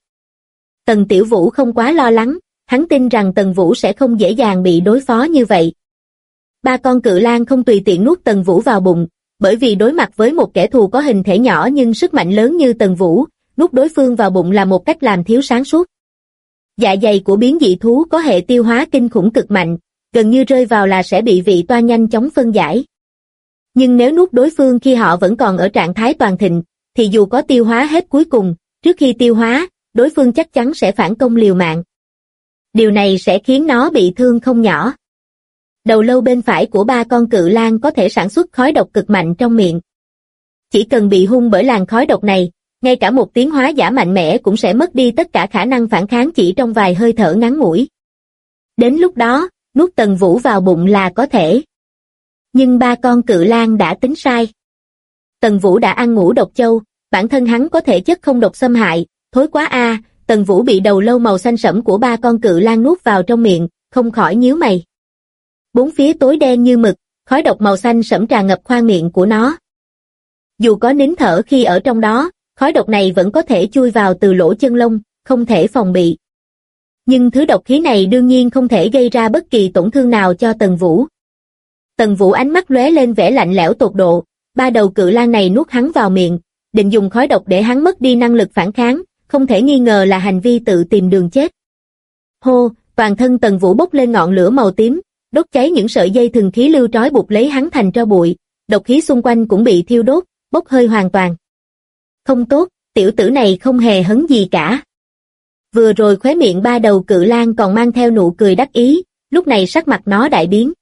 Tần Tiểu Vũ không quá lo lắng, hắn tin rằng Tần Vũ sẽ không dễ dàng bị đối phó như vậy. Ba con cự lang không tùy tiện nuốt Tần Vũ vào bụng, bởi vì đối mặt với một kẻ thù có hình thể nhỏ nhưng sức mạnh lớn như Tần Vũ, nuốt đối phương vào bụng là một cách làm thiếu sáng suốt. Dạ dày của biến dị thú có hệ tiêu hóa kinh khủng cực mạnh, gần như rơi vào là sẽ bị vị toa nhanh chóng phân giải. Nhưng nếu nuốt đối phương khi họ vẫn còn ở trạng thái toàn thịnh, thì dù có tiêu hóa hết cuối cùng, trước khi tiêu hóa, đối phương chắc chắn sẽ phản công liều mạng. Điều này sẽ khiến nó bị thương không nhỏ. Đầu lâu bên phải của ba con cự lang có thể sản xuất khói độc cực mạnh trong miệng. Chỉ cần bị hung bởi làn khói độc này, ngay cả một tiến hóa giả mạnh mẽ cũng sẽ mất đi tất cả khả năng phản kháng chỉ trong vài hơi thở ngắn ngủi. Đến lúc đó, nuốt Tần Vũ vào bụng là có thể. Nhưng ba con cự lang đã tính sai. Tần Vũ đã ăn ngũ độc châu, bản thân hắn có thể chất không độc xâm hại, thối quá a. Tần Vũ bị đầu lâu màu xanh sẫm của ba con cự lang nuốt vào trong miệng, không khỏi nhíu mày. Bốn phía tối đen như mực, khói độc màu xanh sẫm tràn ngập khoang miệng của nó. Dù có nín thở khi ở trong đó, khói độc này vẫn có thể chui vào từ lỗ chân lông, không thể phòng bị. Nhưng thứ độc khí này đương nhiên không thể gây ra bất kỳ tổn thương nào cho Tần Vũ. Tần Vũ ánh mắt lóe lên vẻ lạnh lẽo tột độ, ba đầu cự lang này nuốt hắn vào miệng, định dùng khói độc để hắn mất đi năng lực phản kháng, không thể nghi ngờ là hành vi tự tìm đường chết. Hô, toàn thân Tần Vũ bốc lên ngọn lửa màu tím, đốt cháy những sợi dây thừng khí lưu trói buộc lấy hắn thành tro bụi, độc khí xung quanh cũng bị thiêu đốt, bốc hơi hoàn toàn. Không tốt, tiểu tử này không hề hấn gì cả. Vừa rồi khóe miệng ba đầu cự lang còn mang theo nụ cười đắc ý, lúc này sắc mặt nó đại biến.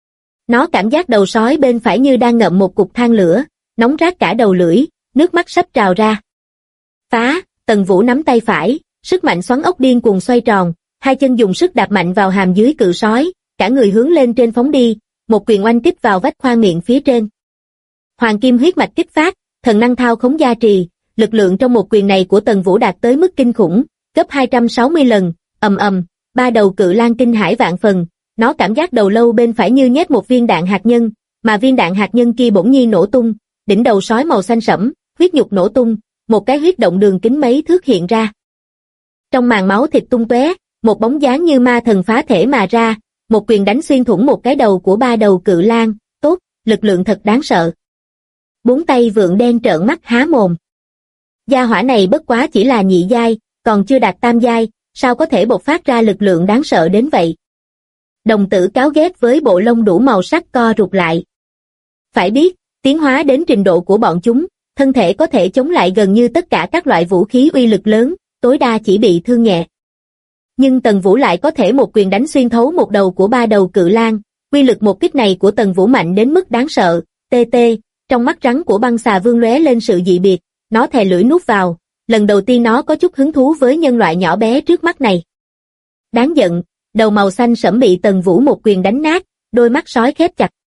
Nó cảm giác đầu sói bên phải như đang ngậm một cục than lửa, nóng rát cả đầu lưỡi, nước mắt sắp trào ra. Phá, Tần Vũ nắm tay phải, sức mạnh xoắn ốc điên cuồng xoay tròn, hai chân dùng sức đạp mạnh vào hàm dưới cự sói, cả người hướng lên trên phóng đi, một quyền oanh kích vào vách khoang miệng phía trên. Hoàng kim huyết mạch kích phát, thần năng thao khống gia trì, lực lượng trong một quyền này của Tần Vũ đạt tới mức kinh khủng, gấp 260 lần, ầm ầm, ba đầu cự lang kinh hãi vạn phần, nó cảm giác đầu lâu bên phải như nhét một viên đạn hạt nhân, mà viên đạn hạt nhân kia bỗng nhiên nổ tung, đỉnh đầu sói màu xanh sẫm, huyết nhục nổ tung, một cái huyết động đường kính mấy thước hiện ra. Trong màn máu thịt tung tóe, một bóng dáng như ma thần phá thể mà ra, một quyền đánh xuyên thủng một cái đầu của ba đầu cự lang, tốt, lực lượng thật đáng sợ. Bốn tay vượn đen trợn mắt há mồm. Gia hỏa này bất quá chỉ là nhị giai, còn chưa đạt tam giai, sao có thể bộc phát ra lực lượng đáng sợ đến vậy? Đồng tử cáo ghét với bộ lông đủ màu sắc co rụt lại. Phải biết, tiến hóa đến trình độ của bọn chúng, thân thể có thể chống lại gần như tất cả các loại vũ khí uy lực lớn, tối đa chỉ bị thương nhẹ. Nhưng Tần Vũ lại có thể một quyền đánh xuyên thấu một đầu của ba đầu cự lang, uy lực một kích này của Tần Vũ mạnh đến mức đáng sợ. TT, trong mắt rắn của băng xà vương lóe lên sự dị biệt, nó thè lưỡi nuốt vào, lần đầu tiên nó có chút hứng thú với nhân loại nhỏ bé trước mắt này. Đáng giận, đầu màu xanh sẫm bị Tần Vũ một quyền đánh nát, đôi mắt sói khép chặt.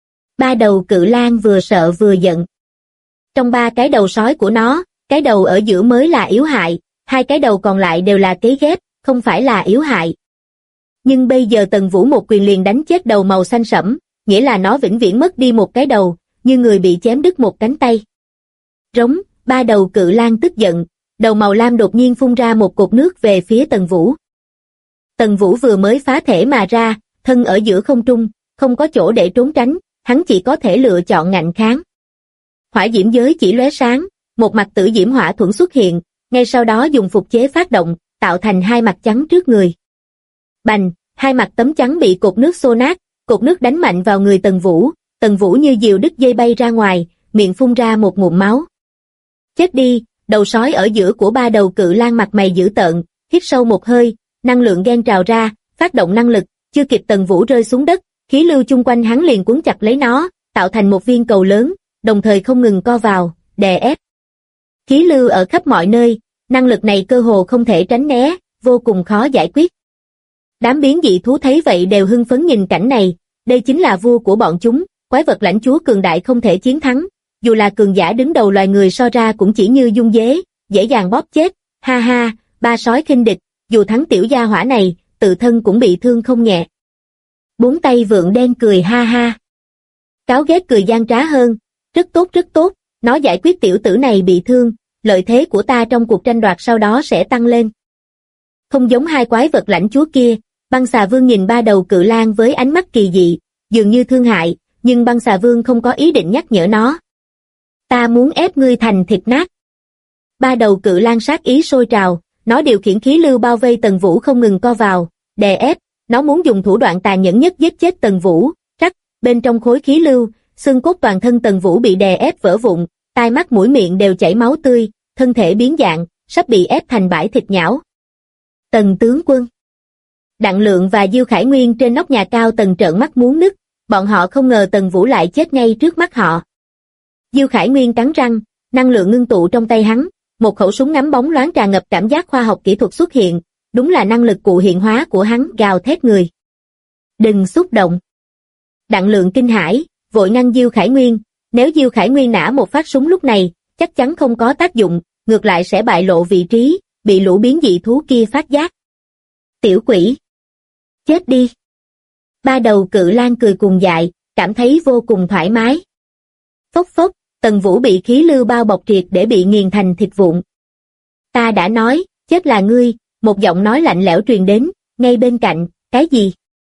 Ba đầu cự lang vừa sợ vừa giận. Trong ba cái đầu sói của nó, cái đầu ở giữa mới là yếu hại, hai cái đầu còn lại đều là cấy ghép, không phải là yếu hại. Nhưng bây giờ Tần Vũ một quyền liền đánh chết đầu màu xanh sẫm, nghĩa là nó vĩnh viễn mất đi một cái đầu, như người bị chém đứt một cánh tay. Rống, ba đầu cự lang tức giận, đầu màu lam đột nhiên phun ra một cột nước về phía Tần Vũ. Tần Vũ vừa mới phá thể mà ra, thân ở giữa không trung, không có chỗ để trốn tránh, hắn chỉ có thể lựa chọn ngạnh kháng. Hỏa diễm giới chỉ lóe sáng, một mặt tử diễm hỏa thuẫn xuất hiện, ngay sau đó dùng phục chế phát động, tạo thành hai mặt trắng trước người. Bành, hai mặt tấm trắng bị cột nước xô nát, cột nước đánh mạnh vào người Tần Vũ như diều đứt dây bay ra ngoài, miệng phun ra một ngụm máu. Chết đi, đầu sói ở giữa của ba đầu cự lang mặt mày dữ tợn, hít sâu một hơi, năng lượng ghen trào ra, phát động năng lực, chưa kịp Tần Vũ rơi xuống đất, khí lưu chung quanh hắn liền cuốn chặt lấy nó, tạo thành một viên cầu lớn, đồng thời không ngừng co vào, đè ép. Khí lưu ở khắp mọi nơi, năng lực này cơ hồ không thể tránh né, vô cùng khó giải quyết. Đám biến dị thú thấy vậy đều hưng phấn nhìn cảnh này, đây chính là vua của bọn chúng, quái vật lãnh chúa cường đại không thể chiến thắng, dù là cường giả đứng đầu loài người so ra cũng chỉ như dung dế, dễ dàng bóp chết, ha ha, ba sói khinh địch, dù thắng tiểu gia hỏa này, tự thân cũng bị thương không nhẹ. Bốn tay vượn đen cười ha ha. Cáo ghét cười gian trá hơn, rất tốt, nó giải quyết tiểu tử này bị thương, lợi thế của ta trong cuộc tranh đoạt sau đó sẽ tăng lên. Không giống hai quái vật lãnh chúa kia, băng xà vương nhìn ba đầu cự lang với ánh mắt kỳ dị, dường như thương hại, nhưng băng xà vương không có ý định nhắc nhở nó, Ta muốn ép ngươi thành thịt nát. Ba đầu cự lang sát ý sôi trào, nó điều khiển khí lưu bao vây Tần Vũ không ngừng co vào, đè ép, nó muốn dùng thủ đoạn tàn nhẫn nhất giết chết Tần Vũ. Rắc, bên trong khối khí lưu, xương cốt toàn thân Tần Vũ bị đè ép vỡ vụn, tai mắt mũi miệng đều chảy máu tươi, thân thể biến dạng, sắp bị ép thành bãi thịt nhão. Tần tướng quân. Đặng Lượng và Diêu Khải Nguyên trên nóc nhà cao tầng trợn mắt muốn nứt, bọn họ không ngờ Tần Vũ lại chết ngay trước mắt họ. Diêu Khải Nguyên cắn răng, năng lượng ngưng tụ trong tay hắn, một khẩu súng ngắm bóng loáng tràn ngập cảm giác khoa học kỹ thuật xuất hiện, đúng là năng lực cụ hiện hóa của hắn, gào thét người. Đừng xúc động. Đặng Lượng kinh hãi, vội ngăn Diêu Khải Nguyên, nếu Diêu Khải Nguyên nã một phát súng lúc này, chắc chắn không có tác dụng, ngược lại sẽ bại lộ vị trí, bị lũ biến dị thú kia phát giác. Tiểu quỷ. Chết đi. Ba đầu cự lang cười cuồng dại, cảm thấy vô cùng thoải mái. Phốc phốc, Tần Vũ bị khí lưu bao bọc triệt để bị nghiền thành thịt vụn. Ta đã nói, chết là ngươi, một giọng nói lạnh lẽo truyền đến, ngay bên cạnh, cái gì?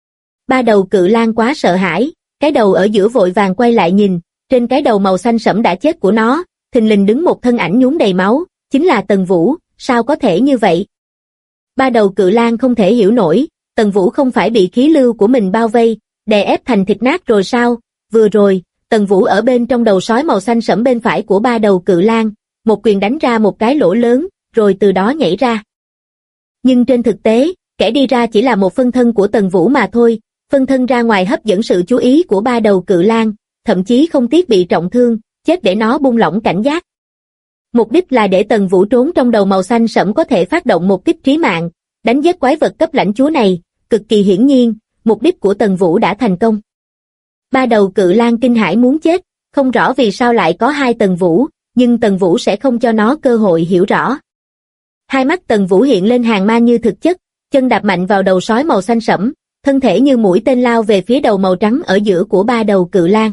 Ba đầu cự lang quá sợ hãi, cái đầu ở giữa vội vàng quay lại nhìn, trên cái đầu màu xanh sẫm đã chết của nó, thình lình đứng một thân ảnh nhuốm đầy máu, chính là Tần Vũ, sao có thể như vậy? Ba đầu cự lang không thể hiểu nổi, Tần Vũ không phải bị khí lưu của mình bao vây, đè ép thành thịt nát rồi sao? Vừa rồi, Tần Vũ ở bên trong đầu sói màu xanh sẫm bên phải của ba đầu cự lang, một quyền đánh ra một cái lỗ lớn, rồi từ đó nhảy ra. Nhưng trên thực tế, kẻ đi ra chỉ là một phân thân của Tần Vũ mà thôi, phân thân ra ngoài hấp dẫn sự chú ý của ba đầu cự lang, thậm chí không tiếc bị trọng thương, chết để nó buông lỏng cảnh giác. Mục đích là để Tần Vũ trốn trong đầu màu xanh sẫm có thể phát động một kích trí mạng, đánh giết quái vật cấp lãnh chúa này, cực kỳ hiển nhiên, mục đích của Tần Vũ đã thành công. Ba đầu cự lang kinh hãi muốn chết, không rõ vì sao lại có hai Tần Vũ, nhưng Tần Vũ sẽ không cho nó cơ hội hiểu rõ. Hai mắt Tần Vũ hiện lên hàng ma như thực chất, chân đạp mạnh vào đầu sói màu xanh sẫm, thân thể như mũi tên lao về phía đầu màu trắng ở giữa của ba đầu cự lang.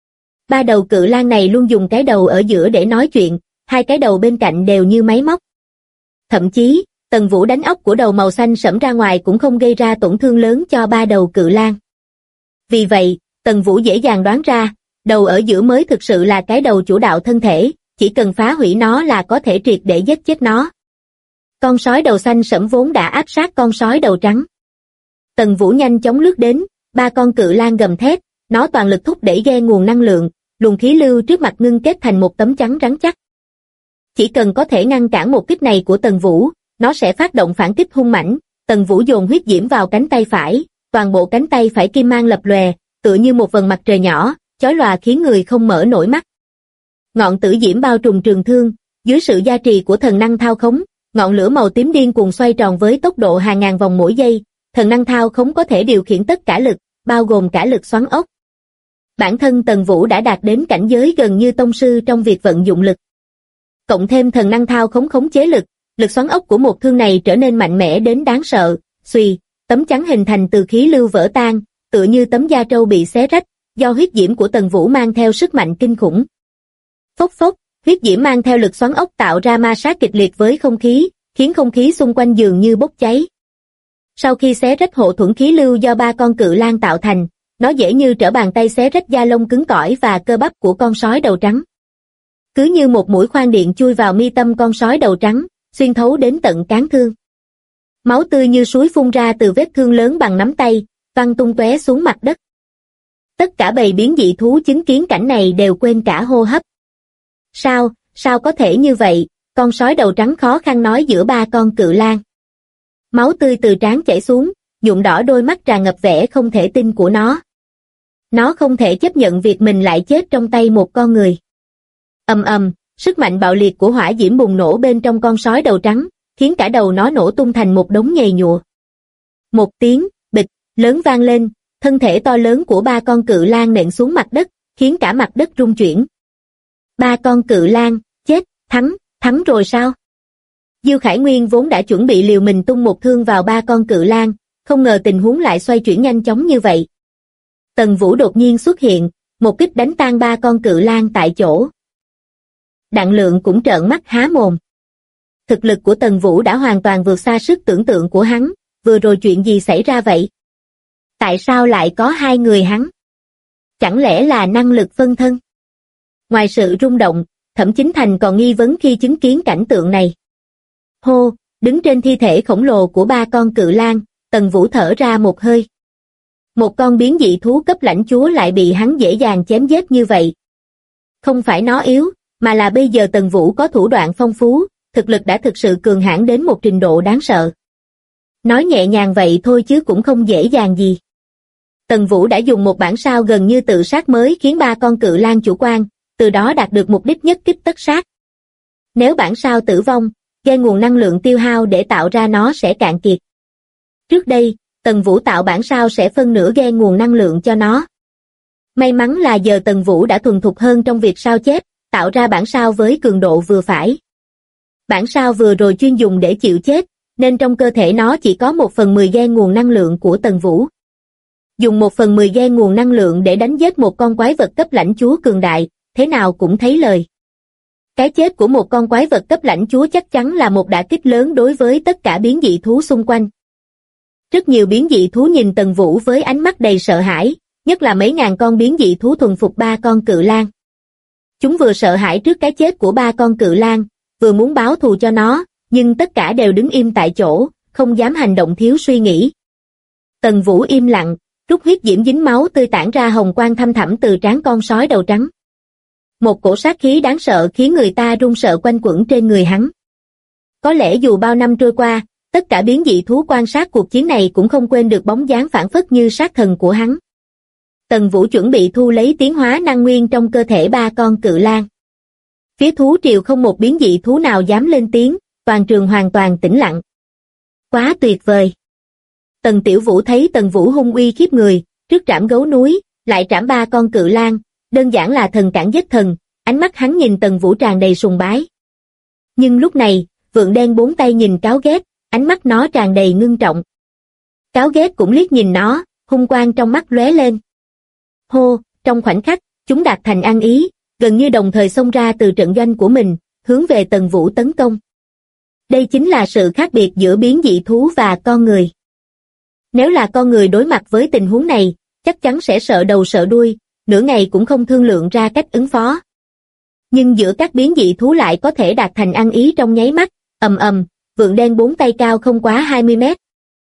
Ba đầu cự lang này luôn dùng cái đầu ở giữa để nói chuyện, hai cái đầu bên cạnh đều như máy móc. Thậm chí, Tần Vũ đánh ốc của đầu màu xanh sẫm ra ngoài cũng không gây ra tổn thương lớn cho ba đầu cự lang. Vì vậy, Tần Vũ dễ dàng đoán ra, đầu ở giữa mới thực sự là cái đầu chủ đạo thân thể, chỉ cần phá hủy nó là có thể triệt để giết chết nó. Con sói đầu xanh sẫm vốn đã áp sát con sói đầu trắng. Tần Vũ nhanh chóng lướt đến, ba con cự lang gầm thét, nó toàn lực thúc đẩy ghe nguồn năng lượng, luồng khí lưu trước mặt ngưng kết thành một tấm chắn rắn chắc. Chỉ cần có thể ngăn cản một kích này của Tần Vũ, nó sẽ phát động phản kích hung mãnh. Tần Vũ dồn huyết diễm vào cánh tay phải, toàn bộ cánh tay phải kim mang lập lòe, tựa như một vầng mặt trời nhỏ, chói lòa khiến người không mở nổi mắt. Ngọn tử diễm bao trùm trường thương, dưới sự gia trì của thần năng thao khống, ngọn lửa màu tím điên cuồng xoay tròn với tốc độ hàng ngàn vòng mỗi giây, thần năng thao khống có thể điều khiển tất cả lực, bao gồm cả lực xoắn ốc. Bản thân Tần Vũ đã đạt đến cảnh giới gần như tông sư trong việc vận dụng lực. Cộng thêm thần năng thao khống chế lực, lực xoắn ốc của một thương này trở nên mạnh mẽ đến đáng sợ. Xuy, tấm chắn hình thành từ khí lưu vỡ tan, tựa như tấm da trâu bị xé rách, do huyết diễm của Tần Vũ mang theo sức mạnh kinh khủng. Phốc phốc, huyết diễm mang theo lực xoắn ốc tạo ra ma sát kịch liệt với không khí, khiến không khí xung quanh dường như bốc cháy. Sau khi xé rách hộ thuẫn khí lưu do ba con cự lang tạo thành, nó dễ như trở bàn tay xé rách da lông cứng cỏi và cơ bắp của con sói đầu trắng. Cứ như một mũi khoan điện chui vào mi tâm con sói đầu trắng, xuyên thấu đến tận cán thương. Máu tươi như suối phun ra từ vết thương lớn bằng nắm tay, văng tung tóe xuống mặt đất. Tất cả bầy biến dị thú chứng kiến cảnh này đều quên cả hô hấp. Sao có thể như vậy? Con sói đầu trắng khó khăn nói giữa ba con cự lang. Máu tươi từ trán chảy xuống, nhuộm đỏ đôi mắt tràn ngập vẻ không thể tin của nó. Nó không thể chấp nhận việc mình lại chết trong tay một con người. Ầm ầm, sức mạnh bạo liệt của hỏa diễm bùng nổ bên trong con sói đầu trắng, khiến cả đầu nó nổ tung thành một đống nhầy nhụa. Một tiếng bịch lớn vang lên, thân thể to lớn của ba con cự lang nện xuống mặt đất, khiến cả mặt đất rung chuyển. Ba con cự lang, chết, thắng rồi sao? Diêu Khải Nguyên vốn đã chuẩn bị liều mình tung một thương vào ba con cự lang, không ngờ tình huống lại xoay chuyển nhanh chóng như vậy. Tần Vũ đột nhiên xuất hiện, một kích đánh tan ba con cự lang tại chỗ. Đặng Lượng cũng trợn mắt há mồm. Thực lực của Tần Vũ đã hoàn toàn vượt xa sức tưởng tượng của hắn, vừa rồi chuyện gì xảy ra vậy? Tại sao lại có hai người hắn? Chẳng lẽ là năng lực phân thân? Ngoài sự rung động, Thẩm Chính Thành còn nghi vấn khi chứng kiến cảnh tượng này. Hô, đứng trên thi thể khổng lồ của ba con cự lang, Tần Vũ thở ra một hơi. Một con biến dị thú cấp lãnh chúa lại bị hắn dễ dàng chém giết như vậy. Không phải nó yếu, mà là bây giờ Tần Vũ có thủ đoạn phong phú, thực lực đã thực sự cường hãn đến một trình độ đáng sợ. Nói nhẹ nhàng vậy thôi chứ cũng không dễ dàng gì. Tần Vũ đã dùng một bản sao gần như tự sát mới khiến ba con cự lang chủ quan, từ đó đạt được mục đích nhất kích tất sát. Nếu bản sao tử vong, gây nguồn năng lượng tiêu hao để tạo ra nó sẽ cạn kiệt. Trước đây, Tần Vũ tạo bản sao sẽ phân nửa gây nguồn năng lượng cho nó. May mắn là giờ Tần Vũ đã thuần thục hơn trong việc sao chép, tạo ra bản sao với cường độ vừa phải. Bản sao vừa rồi chuyên dùng để chịu chết, nên trong cơ thể nó chỉ có 1/10 gen nguồn năng lượng của Tần Vũ. Dùng 1/10 gen nguồn năng lượng để đánh giết một con quái vật cấp lãnh chúa cường đại, thế nào cũng thấy lời. Cái chết của một con quái vật cấp lãnh chúa chắc chắn là một đả kích lớn đối với tất cả biến dị thú xung quanh. Rất nhiều biến dị thú nhìn Tần Vũ với ánh mắt đầy sợ hãi, nhất là mấy ngàn con biến dị thú thuần phục ba con cự lang. Chúng vừa sợ hãi trước cái chết của ba con cự lang, vừa muốn báo thù cho nó, nhưng tất cả đều đứng im tại chỗ, không dám hành động thiếu suy nghĩ. Tần Vũ im lặng, rút huyết diễm dính máu tươi tản ra hồng quang thâm thẳm từ trán con sói đầu trắng. Một cổ sát khí đáng sợ khiến người ta run sợ quanh quẩn trên người hắn. Có lẽ dù bao năm trôi qua, tất cả biến dị thú quan sát cuộc chiến này cũng không quên được bóng dáng phảng phất như sát thần của hắn. Tần Vũ chuẩn bị thu lấy tiến hóa năng nguyên trong cơ thể ba con cự lang. Phía thú triều không một biến dị thú nào dám lên tiếng, toàn trường hoàn toàn tĩnh lặng. Quá tuyệt vời. Tần Tiểu Vũ thấy Tần Vũ hung uy khiếp người, trước trảm gấu núi, lại trảm ba con cự lang, đơn giản là thần cản giết thần, ánh mắt hắn nhìn Tần Vũ tràn đầy sùng bái. Nhưng lúc này, Vượn Đen bốn tay nhìn Cáo Ghét, ánh mắt nó tràn đầy ngưng trọng. Cáo Ghét cũng liếc nhìn nó, hung quang trong mắt lóe lên. Hô, trong khoảnh khắc, chúng đạt thành ăn ý, gần như đồng thời xông ra từ trận doanh của mình, hướng về Tần Vũ tấn công. Đây chính là sự khác biệt giữa biến dị thú và con người. Nếu là con người đối mặt với tình huống này, chắc chắn sẽ sợ đầu sợ đuôi, nửa ngày cũng không thương lượng ra cách ứng phó. Nhưng giữa các biến dị thú lại có thể đạt thành ăn ý trong nháy mắt, ầm ầm, Vượn Đen bốn tay cao không quá 20 mét.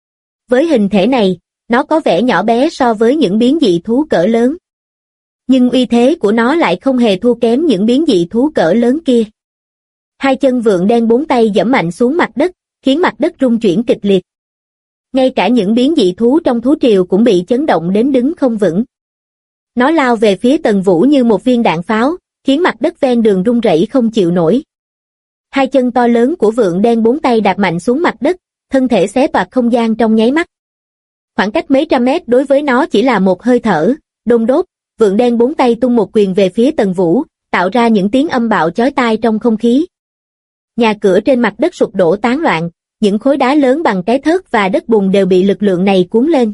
Với hình thể này, nó có vẻ nhỏ bé so với những biến dị thú cỡ lớn. Nhưng uy thế của nó lại không hề thua kém những biến dị thú cỡ lớn kia. Hai chân Vượn Đen bốn tay giẫm mạnh xuống mặt đất, khiến mặt đất rung chuyển kịch liệt. Ngay cả những biến dị thú trong thú triều cũng bị chấn động đến đứng không vững. Nó lao về phía Tần Vũ như một viên đạn pháo, khiến mặt đất ven đường rung rẩy không chịu nổi. Hai chân to lớn của Vượn Đen bốn tay đạp mạnh xuống mặt đất, thân thể xé toạc không gian trong nháy mắt. Khoảng cách mấy trăm mét đối với nó chỉ là một hơi thở, đôn đốt, Vượn Đen bốn tay tung một quyền về phía Tần Vũ, tạo ra những tiếng âm bạo chói tai trong không khí. Nhà cửa trên mặt đất sụp đổ tán loạn, những khối đá lớn bằng cái thớt và đất bùn đều bị lực lượng này cuốn lên.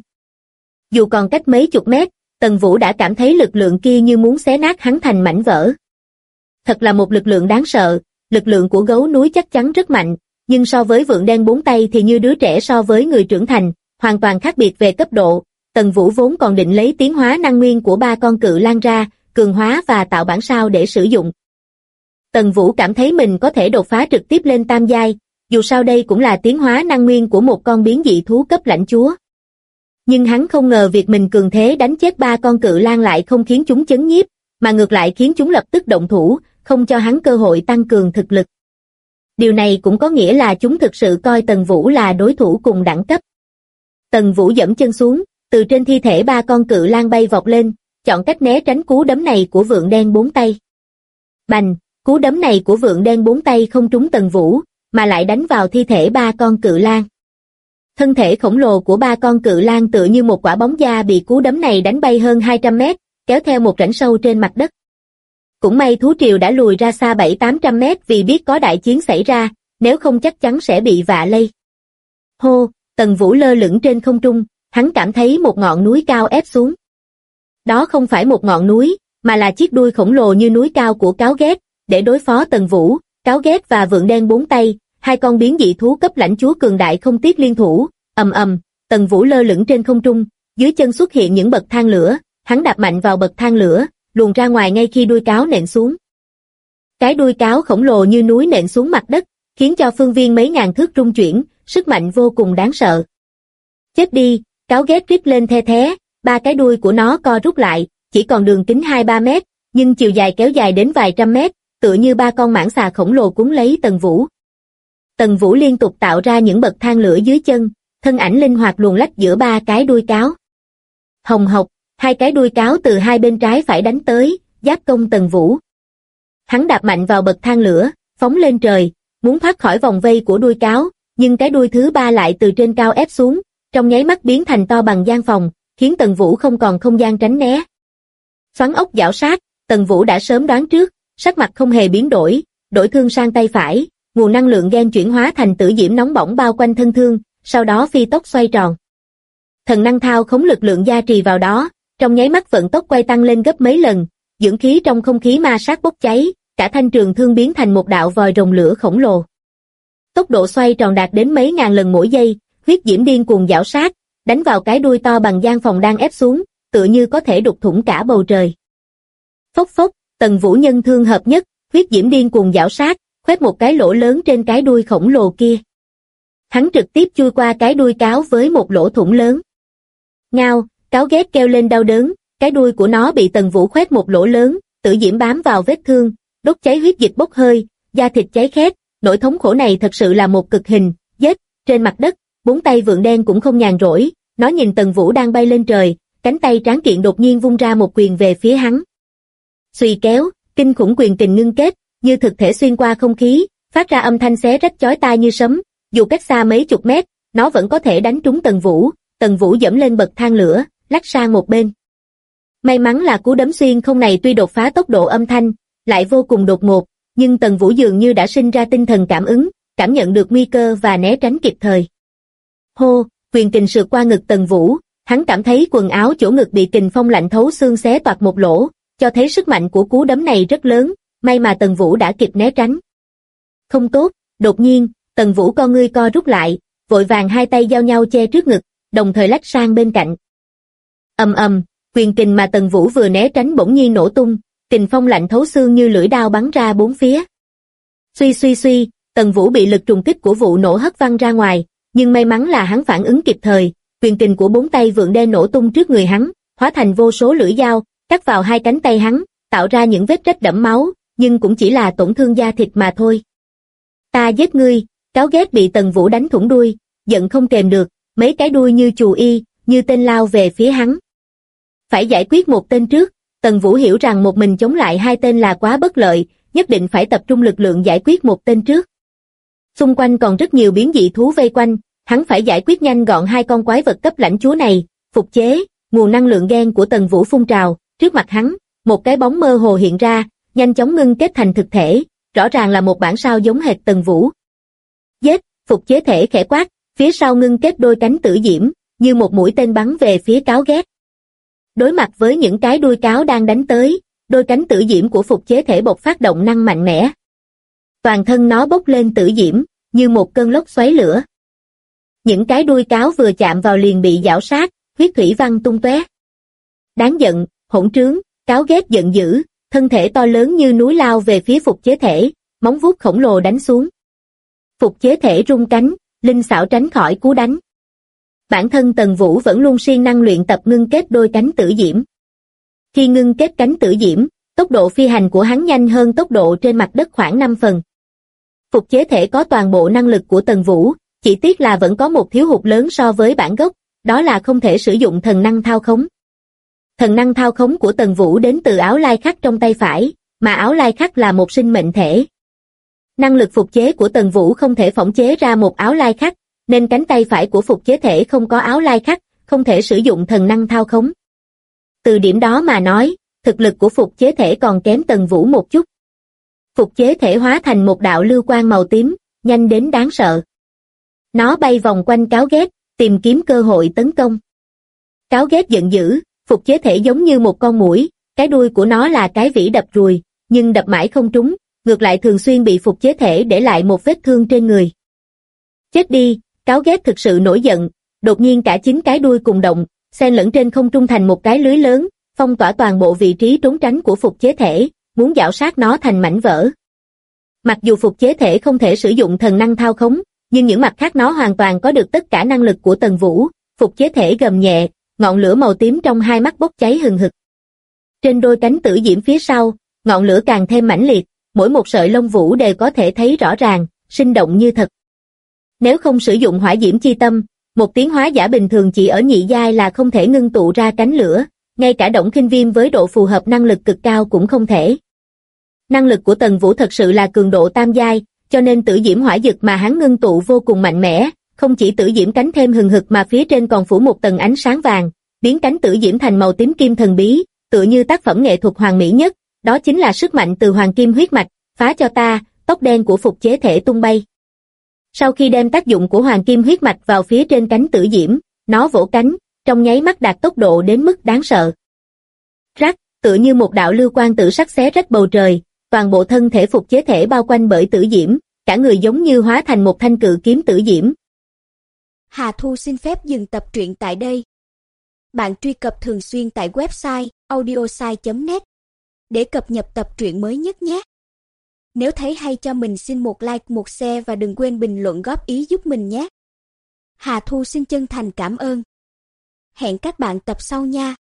Dù còn cách mấy chục mét, Tần Vũ đã cảm thấy lực lượng kia như muốn xé nát hắn thành mảnh vỡ. Thật là một lực lượng đáng sợ, lực lượng của gấu núi chắc chắn rất mạnh, nhưng so với Vượn Đen bốn tay thì như đứa trẻ so với người trưởng thành, hoàn toàn khác biệt về cấp độ. Tần Vũ vốn còn định lấy tiến hóa năng nguyên của ba con cự lang ra, cường hóa và tạo bản sao để sử dụng. Tần Vũ cảm thấy mình có thể đột phá trực tiếp lên tam giai, dù sao đây cũng là tiến hóa năng nguyên của một con biến dị thú cấp lãnh chúa. Nhưng hắn không ngờ việc mình cường thế đánh chết ba con cự lang lại không khiến chúng chấn nhiếp, mà ngược lại khiến chúng lập tức động thủ, không cho hắn cơ hội tăng cường thực lực. Điều này cũng có nghĩa là chúng thực sự coi Tần Vũ là đối thủ cùng đẳng cấp. Tần Vũ giẫm chân xuống, từ trên thi thể ba con cự lang bay vọt lên, chọn cách né tránh cú đấm này của Vượn Đen bốn tay. Bành, cú đấm này của Vượn Đen bốn tay không trúng Tần Vũ, mà lại đánh vào thi thể ba con cự lang. Thân thể khổng lồ của ba con cự lang tựa như một quả bóng da bị cú đấm này đánh bay hơn 200 mét, kéo theo một rãnh sâu trên mặt đất. Cũng may thú triều đã lùi ra xa 700-800 mét vì biết có đại chiến xảy ra, nếu không chắc chắn sẽ bị vạ lây. Hô, Tần Vũ lơ lửng trên không trung, hắn cảm thấy một ngọn núi cao ép xuống. Đó không phải một ngọn núi, mà là chiếc đuôi khổng lồ như núi cao của Cáo Ghét. Để đối phó Tần Vũ, Cáo Ghét và Vượn Đen bốn tay, hai con biến dị thú cấp lãnh chúa cường đại không tiếc liên thủ, ầm ầm, Tần Vũ lơ lửng trên không trung, dưới chân xuất hiện những bậc thang lửa, hắn đạp mạnh vào bậc thang lửa, luồn ra ngoài ngay khi đuôi cáo nện xuống. Cái đuôi cáo khổng lồ như núi nện xuống mặt đất, khiến cho phương viên mấy ngàn thước rung chuyển, sức mạnh vô cùng đáng sợ. Chết đi, cáo ghét rít lên the thé, ba cái đuôi của nó co rút lại, chỉ còn đường kính 2-3 mét, nhưng chiều dài kéo dài đến vài trăm mét, tựa như ba con mãng xà khổng lồ cuốn lấy Tần Vũ. Tần Vũ liên tục tạo ra những bậc thang lửa dưới chân, thân ảnh linh hoạt luồn lách giữa ba cái đuôi cáo. Hồng hộc, hai cái đuôi cáo từ hai bên trái phải đánh tới, giáp công Tần Vũ. Hắn đạp mạnh vào bậc thang lửa, phóng lên trời, muốn thoát khỏi vòng vây của đuôi cáo, nhưng cái đuôi thứ ba lại từ trên cao ép xuống, trong nháy mắt biến thành to bằng gian phòng, khiến Tần Vũ không còn không gian tránh né. Xoắn ốc giảo sát, Tần Vũ đã sớm đoán trước, sắc mặt không hề biến đổi, đổi thương sang tay phải, nguồn năng lượng gen chuyển hóa thành tử diễm nóng bỏng bao quanh thân thương, sau đó phi tốc xoay tròn. Thần năng thao khống lực lượng gia trì vào đó, trong nháy mắt vận tốc quay tăng lên gấp mấy lần, dưỡng khí trong không khí ma sát bốc cháy, cả thanh trường thương biến thành một đạo vòi rồng lửa khổng lồ. Tốc độ xoay tròn đạt đến mấy ngàn lần mỗi giây, huyết diễm điên cuồng giảo sát, đánh vào cái đuôi to bằng gian phòng đang ép xuống, tựa như có thể đục thủng cả bầu trời. Phốc phốc, Tần Vũ nhân thương hợp nhất, huyết diễm điên cuồng giảo sát, khoét một cái lỗ lớn trên cái đuôi khổng lồ kia. Hắn trực tiếp chui qua cái đuôi cáo với một lỗ thủng lớn. Ngao, cáo ghét kêu lên đau đớn, cái đuôi của nó bị Tần Vũ khoét một lỗ lớn, tử diễm bám vào vết thương, đốt cháy huyết dịch bốc hơi, da thịt cháy khét, nỗi thống khổ này thật sự là một cực hình, giết, trên mặt đất, bốn tay vượn đen cũng không nhàn rỗi, nó nhìn Tần Vũ đang bay lên trời, cánh tay tráng kiện đột nhiên vung ra một quyền về phía hắn. Xuy kéo, kinh khủng quyền kình ngưng kết, như thực thể xuyên qua không khí, phát ra âm thanh xé rách chói tai như sấm, dù cách xa mấy chục mét, nó vẫn có thể đánh trúng Tần Vũ dẫm lên bậc thang lửa, lách sang một bên. May mắn là cú đấm xuyên không này tuy đột phá tốc độ âm thanh, lại vô cùng đột ngột, nhưng Tần Vũ dường như đã sinh ra tinh thần cảm ứng, cảm nhận được nguy cơ và né tránh kịp thời. Hô, quyền kình sượt qua ngực Tần Vũ, hắn cảm thấy quần áo chỗ ngực bị kình phong lạnh thấu xương xé toạc một lỗ, cho thấy sức mạnh của cú đấm này rất lớn, may mà Tần Vũ đã kịp né tránh. Không tốt, đột nhiên, Tần Vũ con ngươi co rút lại, vội vàng hai tay giao nhau che trước ngực, đồng thời lách sang bên cạnh. Ầm ầm, quyền kình mà Tần Vũ vừa né tránh bỗng nhiên nổ tung, kình phong lạnh thấu xương như lưỡi đao bắn ra bốn phía. Suy suy suy, Tần Vũ bị lực trùng kích của vụ nổ hất văng ra ngoài, nhưng may mắn là hắn phản ứng kịp thời, quyền kình của bốn tay vượn đen nổ tung trước người hắn, hóa thành vô số lưỡi dao, cắt vào hai cánh tay hắn, tạo ra những vết rách đẫm máu, nhưng cũng chỉ là tổn thương da thịt mà thôi. Ta giết ngươi, cáo ghét bị Tần Vũ đánh thủng đuôi, giận không kềm được, mấy cái đuôi như chù y, như tên lao về phía hắn. Phải giải quyết một tên trước, Tần Vũ hiểu rằng một mình chống lại hai tên là quá bất lợi, nhất định phải tập trung lực lượng giải quyết một tên trước. Xung quanh còn rất nhiều biến dị thú vây quanh, hắn phải giải quyết nhanh gọn hai con quái vật cấp lãnh chúa này, phục chế, nguồn năng lượng gen của Tần Vũ phun trào, trước mặt hắn, một cái bóng mơ hồ hiện ra, nhanh chóng ngưng kết thành thực thể, rõ ràng là một bản sao giống hệt Tần Vũ. Giết, phục chế thể khẽ quát, phía sau ngưng kết đôi cánh tử diễm, như một mũi tên bắn về phía cáo ghét. Đối mặt với những cái đuôi cáo đang đánh tới, đôi cánh tử diễm của phục chế thể bộc phát động năng mạnh mẽ. Toàn thân nó bốc lên tử diễm, như một cơn lốc xoáy lửa. Những cái đuôi cáo vừa chạm vào liền bị giảo sát, huyết thủy văng tung tóe. Đáng giận, hỗn trướng, cáo ghét giận dữ, thân thể to lớn như núi lao về phía phục chế thể, móng vuốt khổng lồ đánh xuống. Phục chế thể rung cánh, linh xảo tránh khỏi cú đánh. Bản thân Tần Vũ vẫn luôn siêng năng luyện tập ngưng kết đôi cánh tử diễm. Khi ngưng kết cánh tử diễm, tốc độ phi hành của hắn nhanh hơn tốc độ trên mặt đất khoảng 5 phần. Phục chế thể có toàn bộ năng lực của Tần Vũ, chỉ tiếc là vẫn có một thiếu hụt lớn so với bản gốc, đó là không thể sử dụng thần năng thao khống. Thần năng thao khống của Tần Vũ đến từ áo lai khắc trong tay phải, mà áo lai khắc là một sinh mệnh thể. Năng lực phục chế của Tần Vũ không thể phỏng chế ra một áo lai khắc, nên cánh tay phải của phục chế thể không có áo lai khắc, không thể sử dụng thần năng thao khống. Từ điểm đó mà nói, thực lực của phục chế thể còn kém Tần Vũ một chút. Phục chế thể hóa thành một đạo lưu quang màu tím, nhanh đến đáng sợ. Nó bay vòng quanh cáo ghét, tìm kiếm cơ hội tấn công. Cáo ghét giận dữ, phục chế thể giống như một con muỗi, cái đuôi của nó là cái vĩ đập ruồi, nhưng đập mãi không trúng, ngược lại thường xuyên bị phục chế thể để lại một vết thương trên người. Chết đi, cáo ghét thực sự nổi giận, đột nhiên cả 9 cái đuôi cùng động, xen lẫn trên không trung thành một cái lưới lớn, phong tỏa toàn bộ vị trí trốn tránh của phục chế thể, muốn giảo sát nó thành mảnh vỡ. Mặc dù phục chế thể không thể sử dụng thần năng thao khống, nhưng những mặt khác nó hoàn toàn có được tất cả năng lực của Tần Vũ. Phục chế thể gầm nhẹ, ngọn lửa màu tím trong hai mắt bốc cháy hừng hực. Trên đôi cánh tử diễm phía sau, ngọn lửa càng thêm mãnh liệt, mỗi một sợi lông vũ đều có thể thấy rõ ràng, sinh động như thật. Nếu không sử dụng hỏa diễm chi tâm, một tiến hóa giả bình thường chỉ ở nhị giai là không thể ngưng tụ ra cánh lửa, ngay cả Đổng Khinh Viêm với độ phù hợp năng lực cực cao cũng không thể. Năng lực của Tần Vũ thật sự là cường độ tam giai, cho nên tử diễm hỏa dực mà hắn ngưng tụ vô cùng mạnh mẽ, không chỉ tử diễm cánh thêm hừng hực mà phía trên còn phủ một tầng ánh sáng vàng, biến cánh tử diễm thành màu tím kim thần bí, tựa như tác phẩm nghệ thuật hoàn mỹ nhất, đó chính là sức mạnh từ hoàng kim huyết mạch, phá cho ta, tóc đen của phục chế thể tung bay. Sau khi đem tác dụng của hoàng kim huyết mạch vào phía trên cánh tử diễm, nó vỗ cánh, trong nháy mắt đạt tốc độ đến mức đáng sợ. Rắc, tựa như một đạo lưu quang tử sắc xé rách bầu trời, toàn bộ thân thể phục chế thể bao quanh bởi tử diễm, cả người giống như hóa thành một thanh cự kiếm tử diễm. Hà Thu xin phép dừng tập truyện tại đây. Bạn truy cập thường xuyên tại website audiosai.net để cập nhật tập truyện mới nhất nhé. Nếu thấy hay cho mình xin một like, một share và đừng quên bình luận góp ý giúp mình nhé. Hà Thu xin chân thành cảm ơn. Hẹn các bạn tập sau nha.